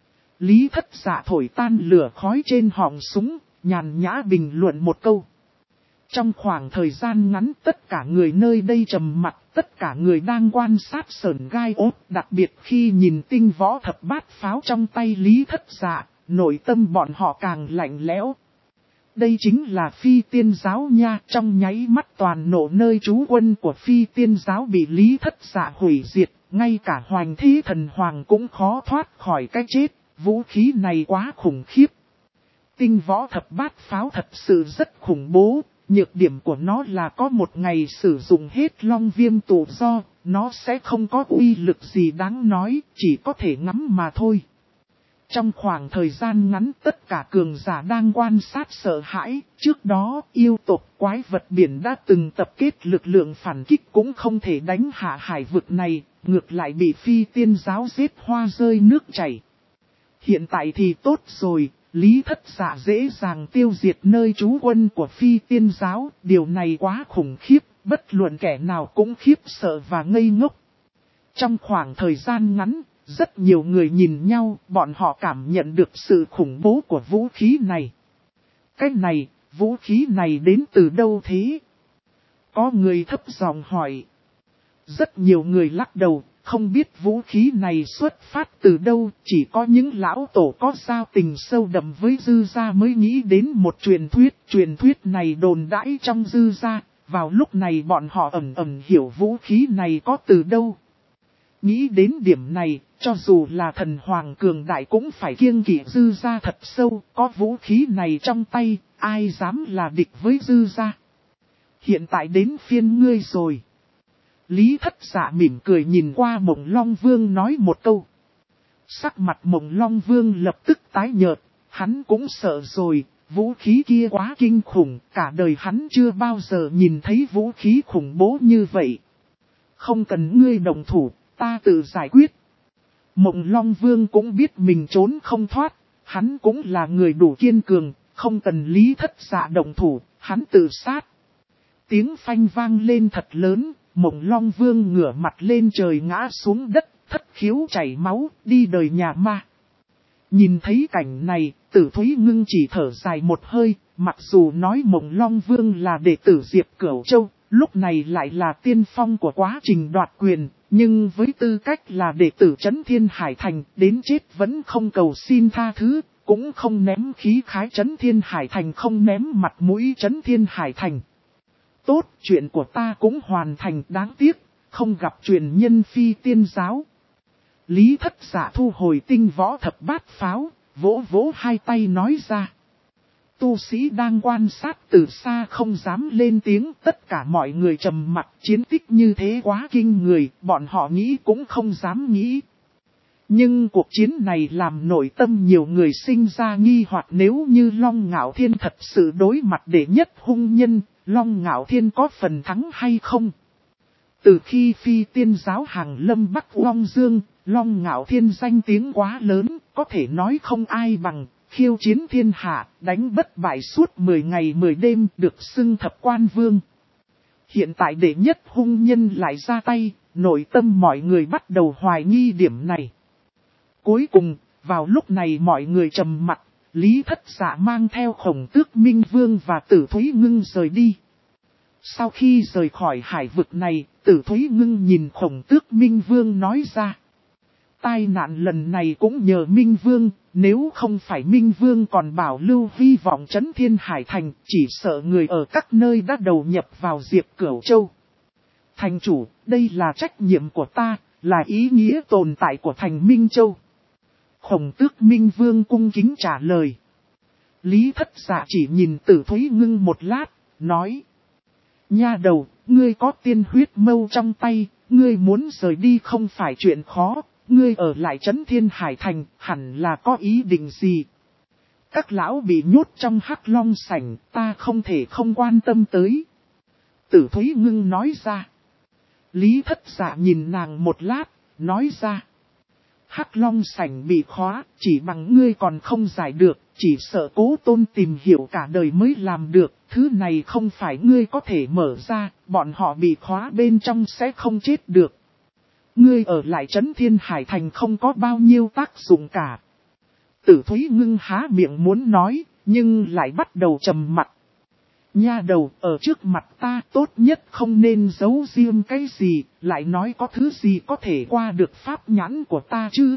Lý Thất Dạ thổi tan lửa khói trên họng súng, nhàn nhã bình luận một câu. Trong khoảng thời gian ngắn tất cả người nơi đây trầm mặc, tất cả người đang quan sát sởn gai ốt, đặc biệt khi nhìn tinh võ thập bát pháo trong tay Lý Thất Dạ, nội tâm bọn họ càng lạnh lẽo. Đây chính là Phi Tiên giáo nha, trong nháy mắt toàn nổ nơi trú quân của Phi Tiên giáo bị Lý Thất Dạ hủy diệt, ngay cả Hoành Thế Thần Hoàng cũng khó thoát khỏi cái chết, vũ khí này quá khủng khiếp. Tinh võ thập bát pháo thật sự rất khủng bố. Nhược điểm của nó là có một ngày sử dụng hết long viêm tự do, nó sẽ không có uy lực gì đáng nói, chỉ có thể ngắm mà thôi. Trong khoảng thời gian ngắn tất cả cường giả đang quan sát sợ hãi, trước đó yêu tộc quái vật biển đã từng tập kết lực lượng phản kích cũng không thể đánh hạ hải vực này, ngược lại bị Phi Tiên giáo giết hoa rơi nước chảy. Hiện tại thì tốt rồi. Lý Thất Dạ dễ dàng tiêu diệt nơi trú quân của Phi Tiên giáo, điều này quá khủng khiếp, bất luận kẻ nào cũng khiếp sợ và ngây ngốc. Trong khoảng thời gian ngắn, rất nhiều người nhìn nhau, bọn họ cảm nhận được sự khủng bố của vũ khí này. Cái này, vũ khí này đến từ đâu thế? Có người thấp giọng hỏi. Rất nhiều người lắc đầu. Không biết vũ khí này xuất phát từ đâu, chỉ có những lão tổ có giao tình sâu đậm với Dư gia mới nghĩ đến một truyền thuyết này đồn đãi trong Dư gia, vào lúc này bọn họ ẩn hiểu vũ khí này có từ đâu. Nghĩ đến điểm này, cho dù là thần hoàng cường đại cũng phải kiêng kỵ Dư gia thật sâu, có vũ khí này trong tay, ai dám là địch với Dư gia. Hiện tại đến phiên ngươi rồi. Lý Thất Dạ mỉm cười nhìn qua Mộng Long Vương nói một câu. Sắc mặt Mộng Long Vương lập tức tái nhợt, hắn cũng sợ rồi, vũ khí kia quá kinh khủng, cả đời hắn chưa bao giờ nhìn thấy vũ khí khủng bố như vậy. Không cần ngươi đồng thủ, ta tự giải quyết. Mộng Long Vương cũng biết mình trốn không thoát, hắn cũng là người đủ kiên cường, không cần Lý Thất Dạ đồng thủ, hắn tự sát. Tiếng phanh vang lên thật lớn. Mộng Long Vương ngửa mặt lên trời ngã xuống đất, thất khiếu chảy máu, đi đời nhà ma. Nhìn thấy cảnh này, Tử Thúy Ngưng chỉ thở dài một hơi, mặc dù nói Mộng Long Vương là đệ tử Diệp Cửu Châu, lúc này lại là tiên phong của quá trình đoạt quyền, nhưng với tư cách là đệ tử Trấn Thiên Hải Thành, đến chết vẫn không cầu xin tha thứ, cũng không ném khí khái Trấn Thiên Hải Thành, không ném mặt mũi Trấn Thiên Hải Thành. Tốt, chuyện của ta cũng hoàn thành, đáng tiếc, không gặp truyền nhân Phi Tiên giáo. Lý Thất Dạ thu hồi tinh võ thập bát pháo, vỗ vỗ hai tay nói ra. Tu sĩ đang quan sát từ xa không dám lên tiếng, tất cả mọi người trầm mặc, chiến tích như thế quá kinh người, bọn họ nghĩ cũng không dám nghĩ. Nhưng cuộc chiến này làm nội tâm nhiều người sinh ra nghi hoặc, nếu như Long Ngạo Thiên thật sự đối mặt đệ nhất hung nhân, Long Ngạo Thiên có phần thắng hay không? Từ khi Phi Tiên giáo hàng lâm Bắc Long Dương, Long Ngạo Thiên danh tiếng quá lớn, có thể nói không ai bằng, khiêu chiến thiên hạ, đánh bất bại suốt 10 ngày 10 đêm, được xưng thập quan vương. Hiện tại đệ nhất hung nhân lại ra tay, nội tâm mọi người bắt đầu hoài nghi điểm này. Cuối cùng, vào lúc này mọi người trầm mặc, Lý Thất Dạ mang theo Khổng Tước Minh Vương và Tử Thúy Ngưng rời đi. Sau khi rời khỏi hải vực này, Tử Thúy Ngưng nhìn Khổng Tước Minh Vương nói ra. Tai nạn lần này cũng nhờ Minh Vương, nếu không phải Minh Vương còn bảo lưu hy vọng Trấn Thiên Hải Thành, chỉ sợ người ở các nơi đã đầu nhập vào Diệp Cửu Châu. Thành chủ, đây là trách nhiệm của ta, là ý nghĩa tồn tại của thành Minh Châu. Khổng Tước Minh Vương cung kính trả lời. Lý Thất Dạ chỉ nhìn Tử Thúy Ngưng một lát, nói. Nha đầu, ngươi có tiên huyết mâu trong tay, ngươi muốn rời đi không phải chuyện khó, ngươi ở lại trấn Thiên Hải Thành, hẳn là có ý định gì. Các lão bị nhốt trong Hắc Long sảnh, ta không thể không quan tâm tới. Tử Thúy Ngưng nói ra. Lý Thất Dạ nhìn nàng một lát, nói ra. Hắc Long sảnh bị khóa, chỉ bằng ngươi còn không giải được, chỉ sợ Cố Tôn tìm hiểu cả đời mới làm được, thứ này không phải ngươi có thể mở ra, bọn họ bị khóa bên trong sẽ không chết được. Ngươi ở lại trấn Thiên Hải Thành không có bao nhiêu tác dụng cả. Tử Thúy Ngưng há miệng muốn nói, nhưng lại bắt đầu trầm mặt. Nha đầu, ở trước mặt ta tốt nhất không nên giấu riêng cái gì, lại nói có thứ gì có thể qua được pháp nhãn của ta chứ.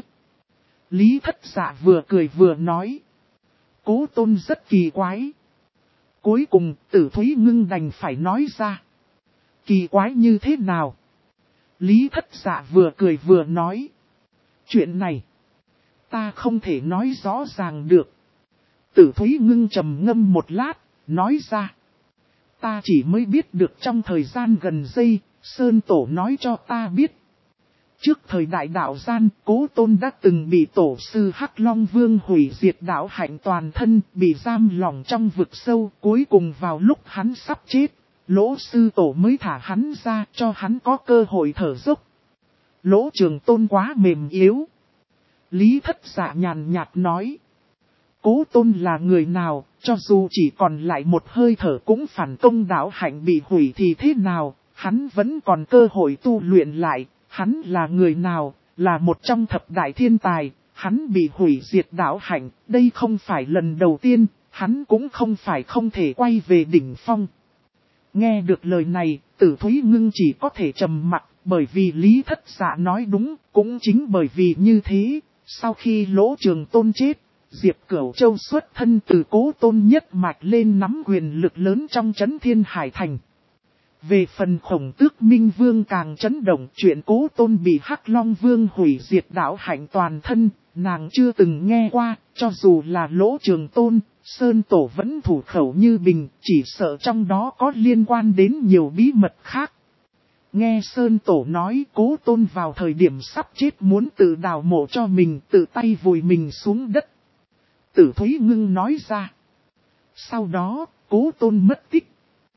Lý Thất Dạ vừa cười vừa nói. Cố Tôn rất kỳ quái. Cuối cùng, Tử Thúy Ngưng đành phải nói ra. Kỳ quái như thế nào? Lý Thất Dạ vừa cười vừa nói. Chuyện này, ta không thể nói rõ ràng được. Tử Thúy Ngưng trầm ngâm một lát, nói ra. Ta chỉ mới biết được trong thời gian gần đây, Sơn Tổ nói cho ta biết. Trước thời đại đạo gian, Cố Tôn đã từng bị tổ sư Hắc Long Vương hủy diệt đạo hạnh toàn thân, bị giam lỏng trong vực sâu. Cuối cùng vào lúc hắn sắp chết, Lỗ sư tổ mới thả hắn ra cho hắn có cơ hội thở dốc. Lỗ Trường Tôn quá mềm yếu. Lý Thất Dạ nhàn nhạt nói. Cố Tôn là người nào, cho dù chỉ còn lại một hơi thở cũng phản công đạo hạnh bị hủy thì thế nào, hắn vẫn còn cơ hội tu luyện lại. Hắn là người nào, là một trong thập đại thiên tài, hắn bị hủy diệt đạo hạnh, đây không phải lần đầu tiên, hắn cũng không phải không thể quay về đỉnh phong. Nghe được lời này, Tử Thúy Ngưng chỉ có thể trầm mặc, bởi vì Lý Thất Dạ nói đúng, cũng chính bởi vì như thế, sau khi Lỗ Trường Tôn chết, Diệp Cửu Châu xuất thân từ Cố Tôn nhất mạch lên nắm quyền lực lớn trong trấn Thiên Hải Thành. Về phần Khổng Tước Minh Vương càng chấn động, chuyện Cố Tôn bị Hắc Long Vương hủy diệt đạo hạnh toàn thân, nàng chưa từng nghe qua, cho dù là Lỗ Trường Tôn, Sơn Tổ vẫn thủ khẩu như bình, chỉ sợ trong đó có liên quan đến nhiều bí mật khác. Nghe Sơn Tổ nói Cố Tôn vào thời điểm sắp chết muốn tự đào mộ cho mình, tự tay vùi mình xuống đất. Tử Thúy Ngưng nói ra. Sau đó, Cố Tôn mất tích.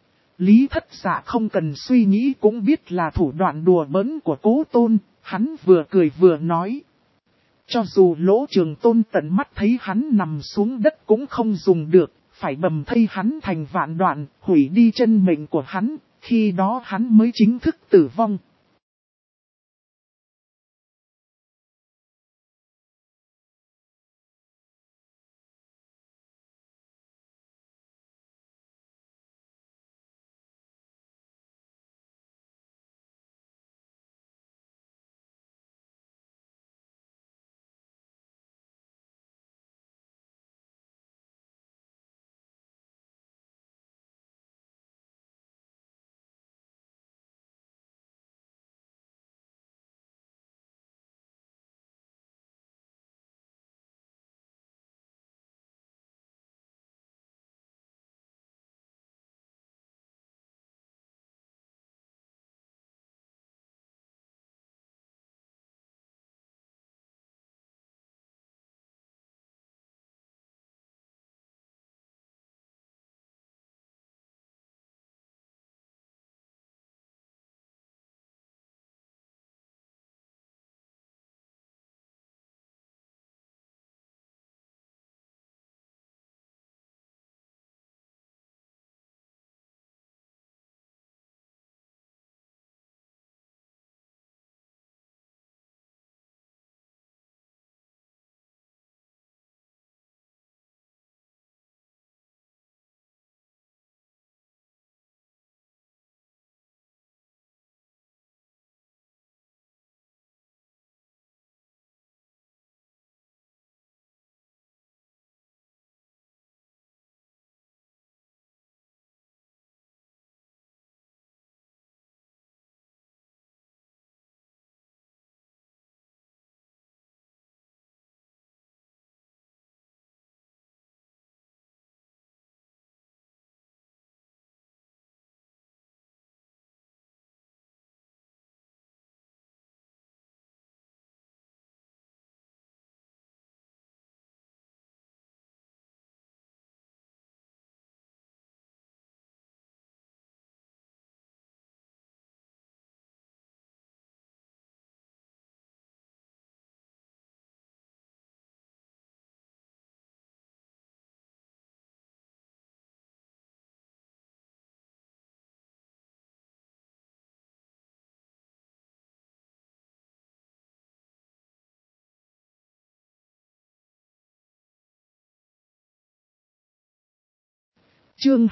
Lý Thất Dạ không cần suy nghĩ cũng biết là thủ đoạn đùa bỡn của Cố Tôn, hắn vừa cười vừa nói. Cho dù Lỗ Trường Tôn tận mắt thấy hắn nằm xuống đất cũng không dùng được, phải bầm thây hắn thành vạn đoạn, hủy đi chân mệnh của hắn, khi đó hắn mới chính thức tử vong. Chương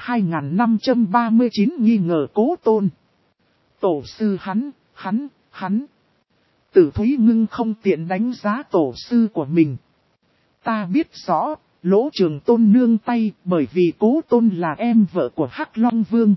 2539 nghi ngờ Cố Tôn. Tổ sư hắn. Tử Thúy Ngưng không tiện đánh giá tổ sư của mình. Ta biết rõ, Lỗ Trường Tôn nương tay bởi vì Cố Tôn là em vợ của Hắc Long Vương.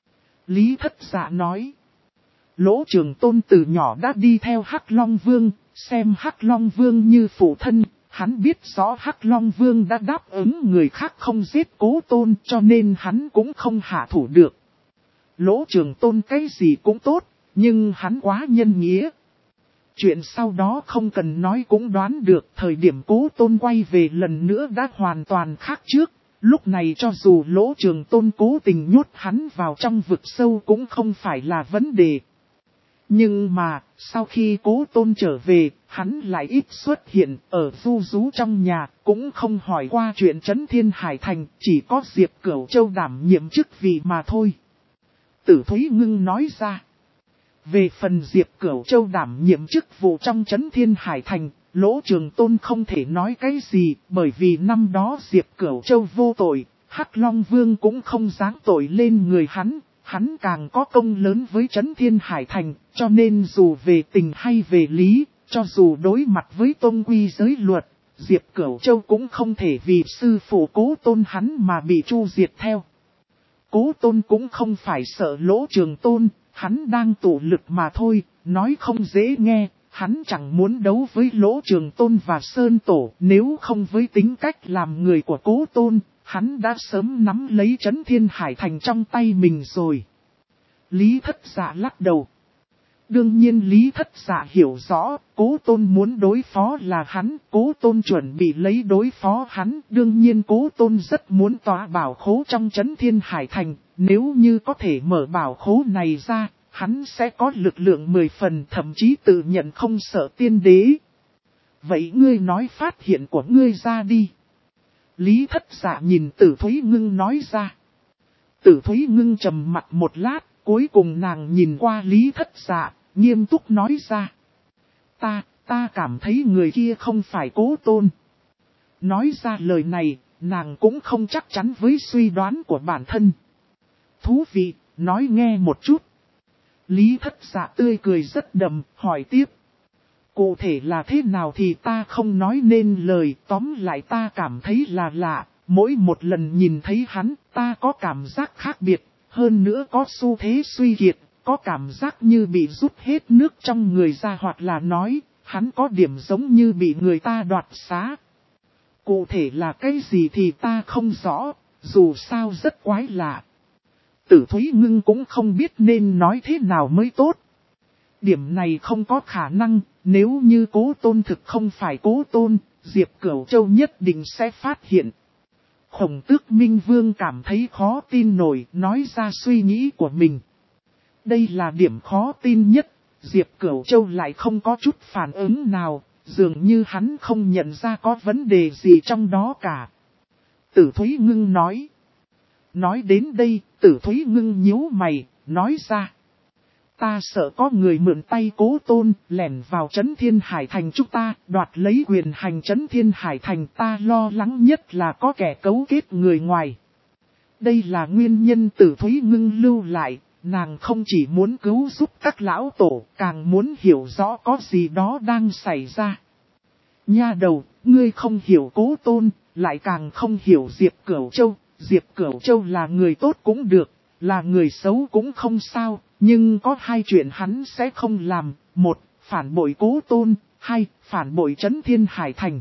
Lý Thất Dạ nói. Lỗ Trường Tôn từ nhỏ đã đi theo Hắc Long Vương, xem Hắc Long Vương như phụ thân. Hắn biết rõ Hắc Long Vương đã đáp ứng người khác không giết Cố Tôn cho nên hắn cũng không hạ thủ được. Lỗ Trường Tôn cái gì cũng tốt, nhưng hắn quá nhân nghĩa. Chuyện sau đó không cần nói cũng đoán được thời điểm Cố Tôn quay về lần nữa đã hoàn toàn khác trước. Lúc này cho dù Lỗ Trường Tôn cố tình nhốt hắn vào trong vực sâu cũng không phải là vấn đề. Nhưng mà, sau khi Cố Tôn trở về, hắn lại ít xuất hiện ở du rú trong nhà, cũng không hỏi qua chuyện Trấn Thiên Hải Thành, chỉ có Diệp Cửu Châu đảm nhiệm chức vị mà thôi. Tử Thúy Ngưng nói ra. Về phần Diệp Cửu Châu đảm nhiệm chức vụ trong Trấn Thiên Hải Thành, Lỗ Trường Tôn không thể nói cái gì, bởi vì năm đó Diệp Cửu Châu vô tội, Hắc Long Vương cũng không giáng tội lên người hắn. Hắn càng có công lớn với Trấn Thiên Hải Thành, cho nên dù về tình hay về lý, cho dù đối mặt với tôn quy giới luật, Diệp Cửu Châu cũng không thể vì sư phụ Cố Tôn hắn mà bị chu diệt theo. Cố Tôn cũng không phải sợ Lỗ Trường Tôn, hắn đang tụ lực mà thôi, nói không dễ nghe, hắn chẳng muốn đấu với Lỗ Trường Tôn và Sơn Tổ, nếu không với tính cách làm người của Cố Tôn. Hắn đã sớm nắm lấy Trấn Thiên Hải Thành trong tay mình rồi. Lý Thất Dạ lắc đầu. Đương nhiên Lý Thất Dạ hiểu rõ, Cố Tôn muốn đối phó là hắn, Cố Tôn chuẩn bị lấy đối phó hắn. Đương nhiên Cố Tôn rất muốn tỏa bảo khố trong Trấn Thiên Hải Thành, nếu như có thể mở bảo khố này ra, hắn sẽ có lực lượng 10 phần thậm chí tự nhận không sợ tiên đế. Vậy ngươi nói phát hiện của ngươi ra đi. Lý Thất Dạ nhìn Tử Thúy Ngưng nói ra. Tử Thúy Ngưng trầm mặt một lát, cuối cùng nàng nhìn qua Lý Thất Dạ, nghiêm túc nói ra. Ta cảm thấy người kia không phải Cố Tôn. Nói ra lời này, nàng cũng không chắc chắn với suy đoán của bản thân. Thú vị, nói nghe một chút. Lý Thất Dạ tươi cười rất đậm, hỏi tiếp. Cụ thể là thế nào thì ta không nói nên lời, tóm lại ta cảm thấy là lạ, mỗi một lần nhìn thấy hắn ta có cảm giác khác biệt, hơn nữa có xu thế suy kiệt, có cảm giác như bị rút hết nước trong người ra hoặc là nói, hắn có điểm giống như bị người ta đoạt xá. Cụ thể là cái gì thì ta không rõ, dù sao rất quái lạ. Tử Thúy Ngưng cũng không biết nên nói thế nào mới tốt. Điểm này không có khả năng, nếu như Cố Tôn thực không phải Cố Tôn, Diệp Cửu Châu nhất định sẽ phát hiện. Khổng Tước Minh Vương cảm thấy khó tin nổi, nói ra suy nghĩ của mình. Đây là điểm khó tin nhất, Diệp Cửu Châu lại không có chút phản ứng nào, dường như hắn không nhận ra có vấn đề gì trong đó cả. Tử Thúy Ngưng nói. Nói đến đây, Tử Thúy Ngưng nhíu mày, nói ra. Ta sợ có người mượn tay Cố Tôn, lẻn vào Trấn Thiên Hải Thành chúng ta, đoạt lấy quyền hành Trấn Thiên Hải Thành, ta lo lắng nhất là có kẻ cấu kết người ngoài. Đây là nguyên nhân Tử Thúy Ngưng lưu lại, nàng không chỉ muốn cứu giúp các lão tổ, càng muốn hiểu rõ có gì đó đang xảy ra. Nha đầu, ngươi không hiểu Cố Tôn, lại càng không hiểu Diệp Cửu Châu. Diệp Cửu Châu là người tốt cũng được, là người xấu cũng không sao, nhưng có hai chuyện hắn sẽ không làm. Một, phản bội Cố Tôn, hai, phản bội Trấn Thiên Hải Thành.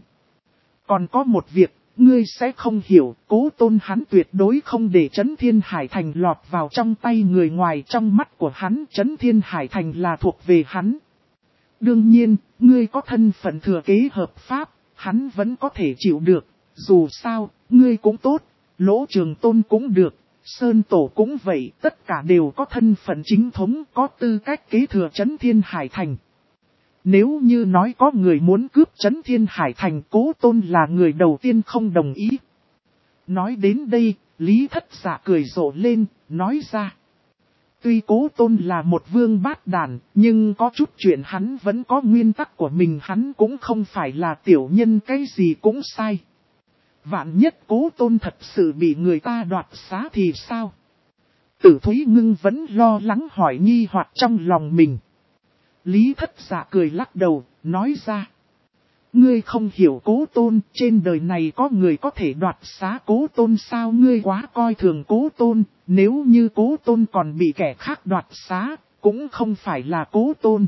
Còn có một việc, ngươi sẽ không hiểu, Cố Tôn hắn tuyệt đối không để Trấn Thiên Hải Thành lọt vào trong tay người ngoài. Trong mắt của hắn, Trấn Thiên Hải Thành là thuộc về hắn. Đương nhiên, ngươi có thân phận thừa kế hợp pháp, hắn vẫn có thể chịu được, dù sao, ngươi cũng tốt. Lỗ Trường Tôn cũng được, Sơn Tổ cũng vậy, tất cả đều có thân phận chính thống, có tư cách kế thừa Trấn Thiên Hải Thành. Nếu như nói có người muốn cướp Trấn Thiên Hải Thành, Cố Tôn là người đầu tiên không đồng ý. Nói đến đây, Lý Thất Dạ cười rộ lên, nói ra. Tuy Cố Tôn là một vương bát đàn, nhưng có chút chuyện hắn vẫn có nguyên tắc của mình, hắn cũng không phải là tiểu nhân cái gì cũng sai. Vạn nhất Cố Tôn thật sự bị người ta đoạt xá thì sao? Tử Thúy Ngưng vẫn lo lắng hỏi nghi hoặc trong lòng mình. Lý Thất Dạ cười lắc đầu, nói ra. Ngươi không hiểu Cố Tôn, trên đời này có người có thể đoạt xá Cố Tôn sao? Ngươi quá coi thường Cố Tôn, nếu như Cố Tôn còn bị kẻ khác đoạt xá, cũng không phải là Cố Tôn.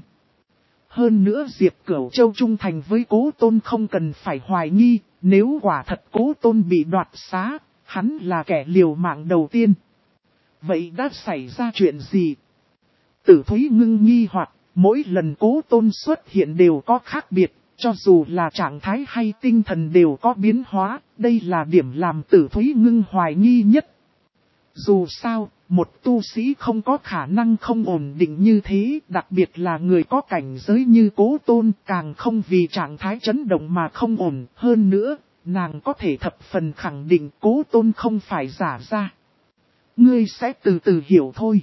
Hơn nữa Diệp Cửu Châu trung thành với Cố Tôn không cần phải hoài nghi, nếu quả thật Cố Tôn bị đoạt xá, hắn là kẻ liều mạng đầu tiên. Vậy đã xảy ra chuyện gì? Tử Thúy Ngưng nghi hoặc, mỗi lần Cố Tôn xuất hiện đều có khác biệt, cho dù là trạng thái hay tinh thần đều có biến hóa, đây là điểm làm Tử Thúy Ngưng hoài nghi nhất. Dù sao, một tu sĩ không có khả năng không ổn định như thế, đặc biệt là người có cảnh giới như Cố Tôn, càng không vì trạng thái chấn động mà không ổn. Hơn nữa, nàng có thể thập phần khẳng định Cố Tôn không phải giả ra. Ngươi sẽ từ từ hiểu thôi.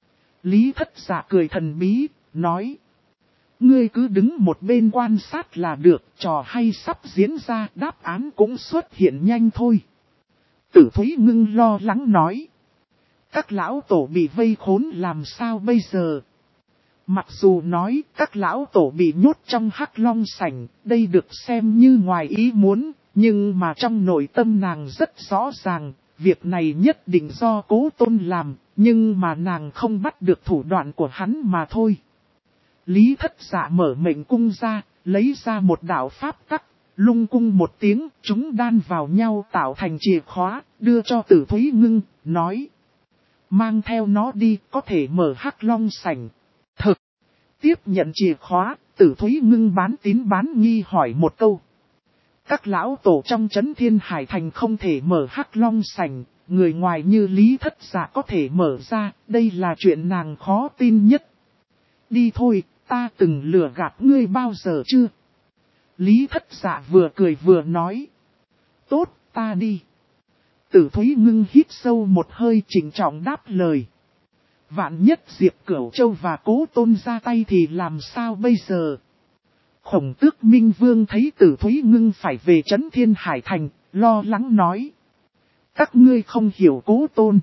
Lý Thất Dạ cười thần bí, nói. Ngươi cứ đứng một bên quan sát là được, trò hay sắp diễn ra, đáp án cũng xuất hiện nhanh thôi. Tử Thúy Ngưng lo lắng nói. Các lão tổ bị vây khốn làm sao bây giờ? Mặc dù nói các lão tổ bị nhốt trong Hắc Long sảnh, đây được xem như ngoài ý muốn, nhưng mà trong nội tâm nàng rất rõ ràng, việc này nhất định do Cố Tôn làm, nhưng mà nàng không bắt được thủ đoạn của hắn mà thôi. Lý Thất Dạ mở mệnh cung ra, lấy ra một đạo pháp tắc, lung cung một tiếng, chúng đan vào nhau tạo thành chìa khóa, đưa cho Tử Thúy Ngưng, nói. Mang theo nó đi, có thể mở Hắc Long sảnh. Thực, tiếp nhận chìa khóa, Tử Thúy Ngưng bán tín bán nghi hỏi một câu. Các lão tổ trong Trấn Thiên Hải Thành không thể mở Hắc Long sảnh, người ngoài như Lý Thất Dạ có thể mở ra, đây là chuyện nàng khó tin nhất. Đi thôi, ta từng lừa gạt ngươi bao giờ chưa? Lý Thất Dạ vừa cười vừa nói. Tốt, ta đi. Tử Thúy Ngưng hít sâu một hơi chỉnh trọng đáp lời. Vạn nhất Diệp Cửu Châu và Cố Tôn ra tay thì làm sao bây giờ? Khổng Tước Minh Vương thấy Tử Thúy Ngưng phải về Trấn Thiên Hải Thành, lo lắng nói. Các ngươi không hiểu Cố Tôn.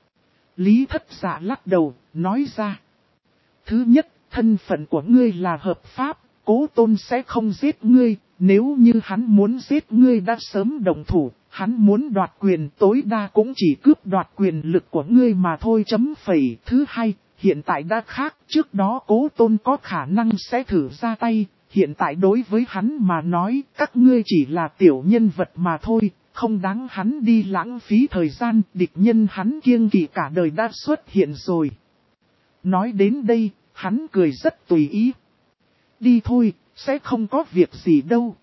Lý Thất Dạ lắc đầu, nói ra. Thứ nhất, thân phận của ngươi là hợp pháp, Cố Tôn sẽ không giết ngươi, nếu như hắn muốn giết ngươi đã sớm đồng thủ, hắn muốn đoạt quyền tối đa cũng chỉ cướp đoạt quyền lực của ngươi mà thôi . Thứ hai, hiện tại đã khác, trước đó Cố Tôn có khả năng sẽ thử ra tay, hiện tại đối với hắn mà nói, các ngươi chỉ là tiểu nhân vật mà thôi, không đáng hắn đi lãng phí thời gian, địch nhân hắn kiêng kỵ cả đời đã xuất hiện rồi. Nói đến đây, hắn cười rất tùy ý. Đi thôi, sẽ không có việc gì đâu.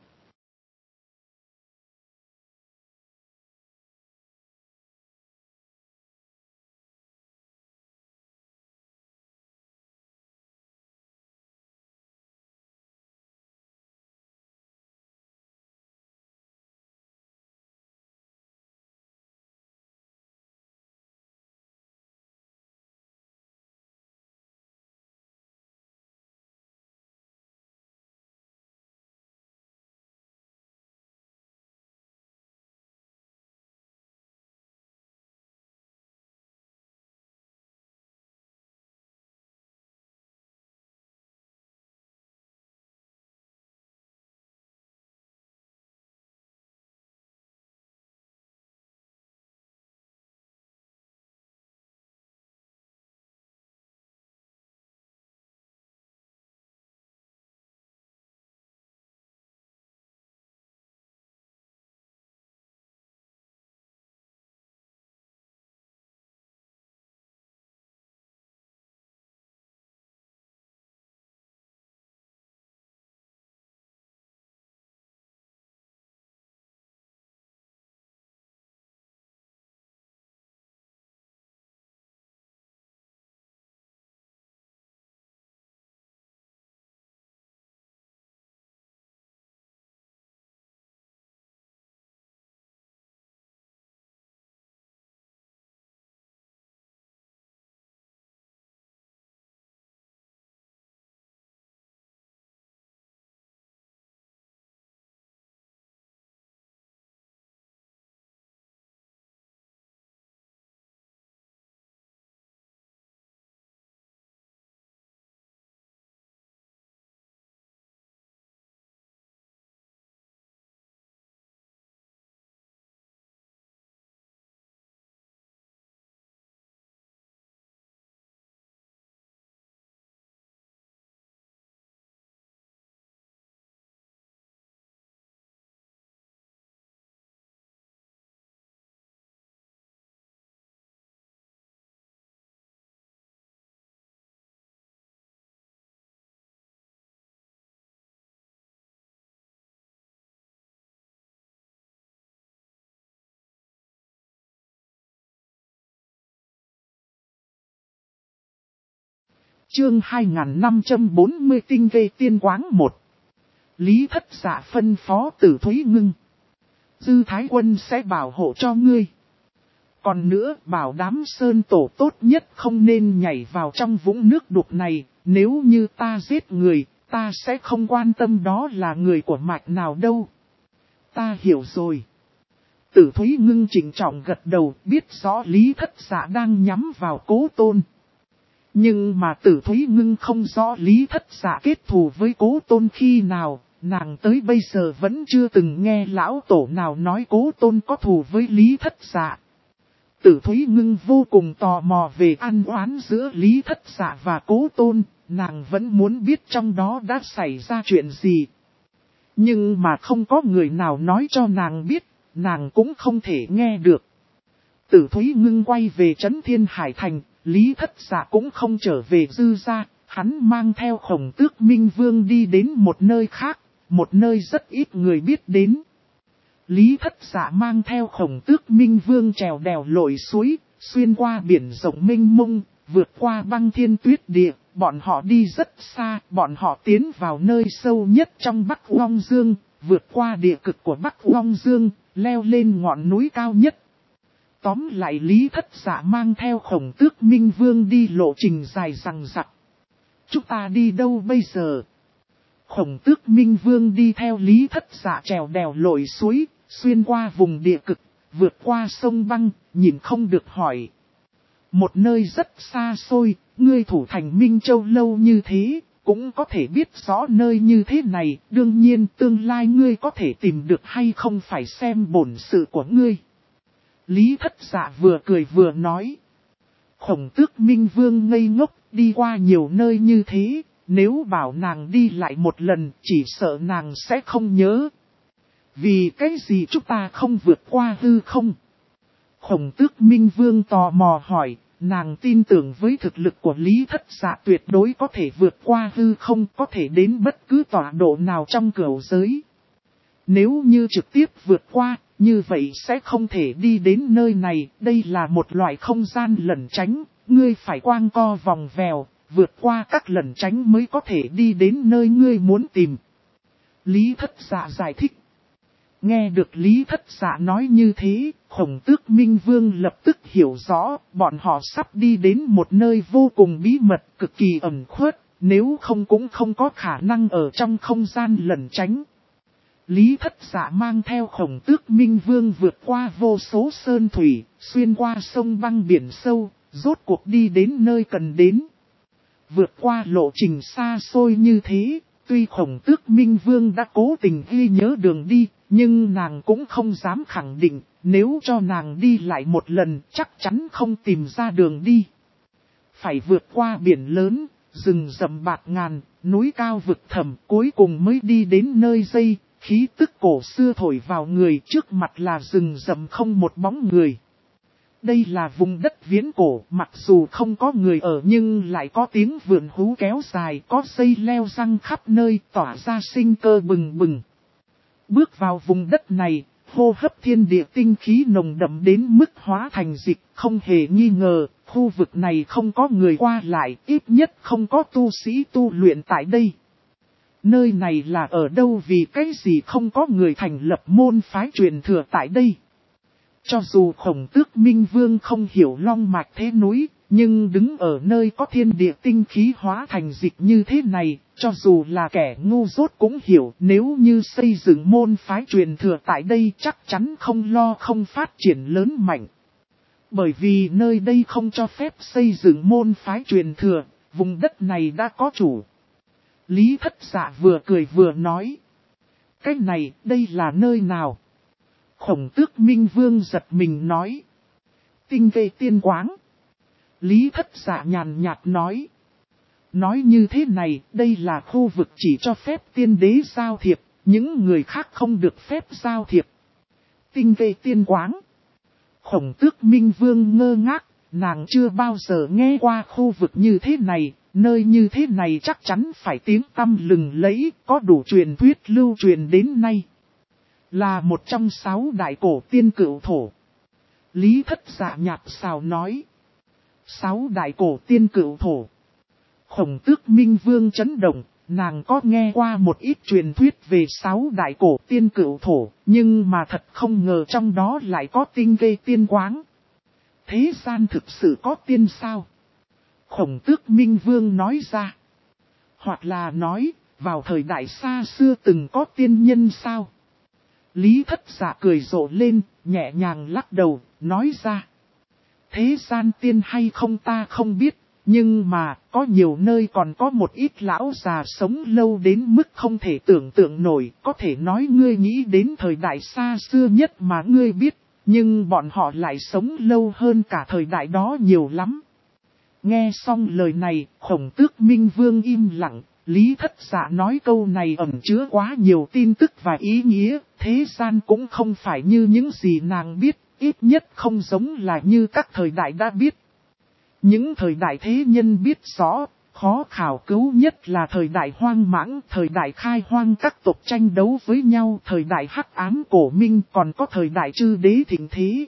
Chương 2540 tinh về tiên quáng 1. Lý Thất Dạ phân phó Tử Thúy Ngưng. Dư Thái Quân sẽ bảo hộ cho ngươi. Còn nữa, bảo đám sơn tổ tốt nhất không nên nhảy vào trong vũng nước đục này. Nếu như ta giết người, ta sẽ không quan tâm đó là người của mạch nào đâu. Ta hiểu rồi. Tử Thúy Ngưng chỉnh trọng gật đầu, biết rõ Lý Thất Dạ đang nhắm vào Cố Tôn. Nhưng mà Tử Thúy Ngưng không rõ Lý Thất Dạ kết thù với Cố Tôn khi nào, nàng tới bây giờ vẫn chưa từng nghe lão tổ nào nói Cố Tôn có thù với Lý Thất Dạ. Tử Thúy Ngưng vô cùng tò mò về ăn oán giữa Lý Thất Dạ và Cố Tôn, nàng vẫn muốn biết trong đó đã xảy ra chuyện gì. Nhưng mà không có người nào nói cho nàng biết, nàng cũng không thể nghe được. Tử Thúy Ngưng quay về Trấn Thiên Hải Thành, Lý Thất Dạ cũng không trở về Dư gia, hắn mang theo Khổng Tước Minh Vương đi đến một nơi khác, một nơi rất ít người biết đến. Lý Thất Dạ mang theo Khổng Tước Minh Vương trèo đèo lội suối, xuyên qua biển rộng mênh mông, vượt qua băng thiên tuyết địa, bọn họ đi rất xa, bọn họ tiến vào nơi sâu nhất trong Bắc Long Dương, vượt qua địa cực của Bắc Long Dương, leo lên ngọn núi cao nhất. Tóm lại Lý Thất Dạ mang theo Khổng Tước Minh Vương đi lộ trình dài dằng dặc. Chúng ta đi đâu bây giờ? Khổng Tước Minh Vương đi theo Lý Thất Dạ trèo đèo lội suối, xuyên qua vùng địa cực, vượt qua sông băng, nhìn không được hỏi. Một nơi rất xa xôi, ngươi thủ thành Minh Châu lâu như thế, cũng có thể biết rõ nơi như thế này, đương nhiên tương lai ngươi có thể tìm được hay không phải xem bổn sự của ngươi. Lý Thất Dạ vừa cười vừa nói. Khổng Tước Minh Vương ngây ngốc, đi qua nhiều nơi như thế, nếu bảo nàng đi lại một lần chỉ sợ nàng sẽ không nhớ. Vì cái gì chúng ta không vượt qua hư không? Khổng Tước Minh Vương tò mò hỏi, nàng tin tưởng với thực lực của Lý Thất Dạ tuyệt đối có thể vượt qua hư không, có thể đến bất cứ tọa độ nào trong cửu giới. Nếu như trực tiếp vượt qua, như vậy sẽ không thể đi đến nơi này, đây là một loại không gian lẩn tránh, ngươi phải quang co vòng vèo, vượt qua các lẩn tránh mới có thể đi đến nơi ngươi muốn tìm. Lý Thất Dạ giải thích. Nghe được Lý Thất Dạ nói như thế, Khổng Tước Minh Vương lập tức hiểu rõ, bọn họ sắp đi đến một nơi vô cùng bí mật, cực kỳ ẩn khuất, nếu không cũng không có khả năng ở trong không gian lẩn tránh. Lý Thất Dạ mang theo Khổng Tước Minh Vương vượt qua vô số sơn thủy, xuyên qua sông băng biển sâu, rốt cuộc đi đến nơi cần đến. Vượt qua lộ trình xa xôi như thế, tuy Khổng Tước Minh Vương đã cố tình ghi nhớ đường đi, nhưng nàng cũng không dám khẳng định, nếu cho nàng đi lại một lần chắc chắn không tìm ra đường đi. Phải vượt qua biển lớn, rừng rậm bạt ngàn, núi cao vực thẳm, cuối cùng mới đi đến nơi dây, khí tức cổ xưa thổi vào người, trước mặt là rừng rậm không một bóng người. Đây là vùng đất viễn cổ, mặc dù không có người ở nhưng lại có tiếng vượn hú kéo dài, có dây leo răng khắp nơi, tỏa ra sinh cơ bừng bừng. Bước vào vùng đất này, hô hấp thiên địa tinh khí nồng đậm đến mức hóa thành dịch, không hề nghi ngờ, khu vực này không có người qua lại, ít nhất không có tu sĩ tu luyện tại đây. Nơi này là ở đâu, vì cái gì không có người thành lập môn phái truyền thừa tại đây? Cho dù Khổng Tước Minh Vương không hiểu long mạch thế núi, nhưng đứng ở nơi có thiên địa tinh khí hóa thành dịch như thế này, cho dù là kẻ ngu dốt cũng hiểu, nếu như xây dựng môn phái truyền thừa tại đây chắc chắn không lo không phát triển lớn mạnh. Bởi vì nơi đây không cho phép xây dựng môn phái truyền thừa, vùng đất này đã có chủ. Lý Thất Dạ vừa cười vừa nói. Cái này, đây là nơi nào? Khổng Tước Minh Vương giật mình nói. Tinh về tiên quáng. Lý Thất Dạ nhàn nhạt nói. Nói như thế này, đây là khu vực chỉ cho phép tiên đế giao thiệp, những người khác không được phép giao thiệp. Tinh về tiên quáng. Khổng Tước Minh Vương ngơ ngác, nàng chưa bao giờ nghe qua khu vực như thế này, nơi như thế này chắc chắn phải tiếng tăm lừng lẫy, có đủ truyền thuyết lưu truyền đến nay. Là một trong 6 đại cổ tiên cửu thổ. Lý Thất Dạ nhạt xào nói. 6 đại cổ tiên cửu thổ. Khổng Tước Minh Vương chấn động, nàng có nghe qua một ít truyền thuyết về 6 đại cổ tiên cửu thổ, nhưng mà thật không ngờ trong đó lại có tinh gây tiên quáng. Thế gian thực sự có tiên sao? Khổng Tước Minh Vương nói ra. Hoặc là nói, vào thời đại xa xưa từng có tiên nhân sao? Lý Thất Dạ cười rộ lên, nhẹ nhàng lắc đầu, nói ra. Thế gian tiên hay không ta không biết, nhưng mà có nhiều nơi còn có một ít lão già sống lâu đến mức không thể tưởng tượng nổi. Có thể nói ngươi nghĩ đến thời đại xa xưa nhất mà ngươi biết, nhưng bọn họ lại sống lâu hơn cả thời đại đó nhiều lắm. Nghe xong lời này, Khổng Tước Minh Vương im lặng. Lý Thất Dạ nói câu này ẩn chứa quá nhiều tin tức và ý nghĩa, thế gian cũng không phải như những gì nàng biết, ít nhất không giống là như các thời đại đã biết. Những thời đại thế nhân biết rõ, khó khảo cứu nhất là thời đại hoang mãng, thời đại khai hoang các tộc tranh đấu với nhau, thời đại hắc ám cổ minh, còn có thời đại chư đế thịnh thế.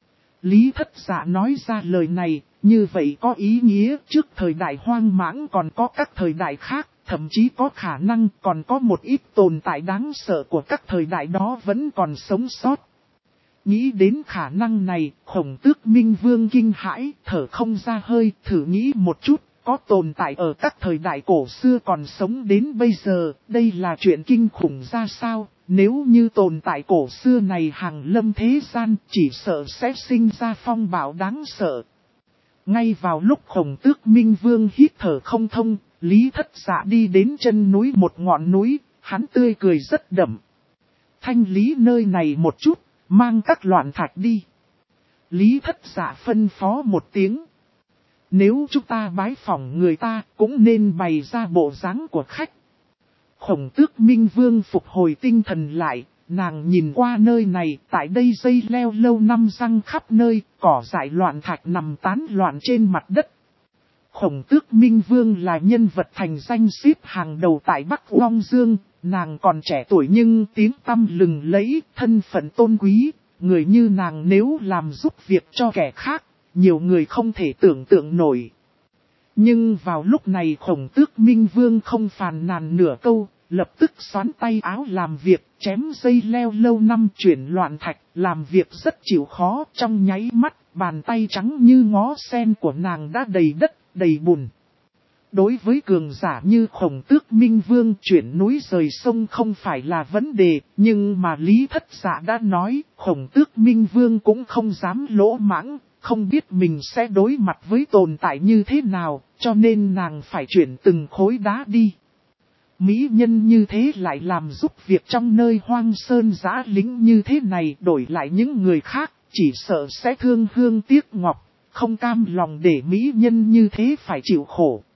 Lý Thất Dạ nói ra lời này, như vậy có ý nghĩa trước thời đại hoang mãng còn có các thời đại khác, thậm chí có khả năng còn có một ít tồn tại đáng sợ của các thời đại đó vẫn còn sống sót. Nghĩ đến khả năng này, Khổng Tước Minh Vương kinh hãi, thở không ra hơi, thử nghĩ một chút, có tồn tại ở các thời đại cổ xưa còn sống đến bây giờ, đây là chuyện kinh khủng ra sao, nếu như tồn tại cổ xưa này hàng lâm thế gian, chỉ sợ sẽ sinh ra phong bạo đáng sợ. Ngay vào lúc Khổng Tước Minh Vương hít thở không thông, Lý Thất Dạ đi đến chân núi một ngọn núi, hắn tươi cười rất đậm. Thanh lý nơi này một chút, mang các loạn thạch đi. Lý Thất Dạ phân phó một tiếng. Nếu chúng ta bái phỏng người ta, cũng nên bày ra bộ dáng của khách. Khổng Tước Minh Vương phục hồi tinh thần lại, nàng nhìn qua nơi này, tại đây dây leo lâu năm răng khắp nơi, cỏ dại loạn thạch nằm tán loạn trên mặt đất. Khổng Tước Minh Vương là nhân vật thành danh xếp hàng đầu tại Bắc Long Dương, nàng còn trẻ tuổi nhưng tiếng tăm lừng lẫy, thân phận tôn quý, người như nàng nếu làm giúp việc cho kẻ khác, nhiều người không thể tưởng tượng nổi. Nhưng vào lúc này Khổng Tước Minh Vương không phàn nàn nửa câu, lập tức xoắn tay áo làm việc, chém dây leo lâu năm chuyển loạn thạch, làm việc rất chịu khó, trong nháy mắt, bàn tay trắng như ngó sen của nàng đã đầy đất, đầy bùn. Đối với cường giả như Khổng Tước Minh Vương, chuyển núi rời sông không phải là vấn đề, nhưng mà Lý Thất Dạ đã nói, Khổng Tước Minh Vương cũng không dám lỗ mãng, không biết mình sẽ đối mặt với tồn tại như thế nào, cho nên nàng phải chuyển từng khối đá đi. Mỹ nhân như thế lại làm giúp việc trong nơi hoang sơn giã lính như thế này, đổi lại những người khác, chỉ sợ sẽ thương hương tiếc ngọc, không cam lòng để mỹ nhân như thế phải chịu khổ.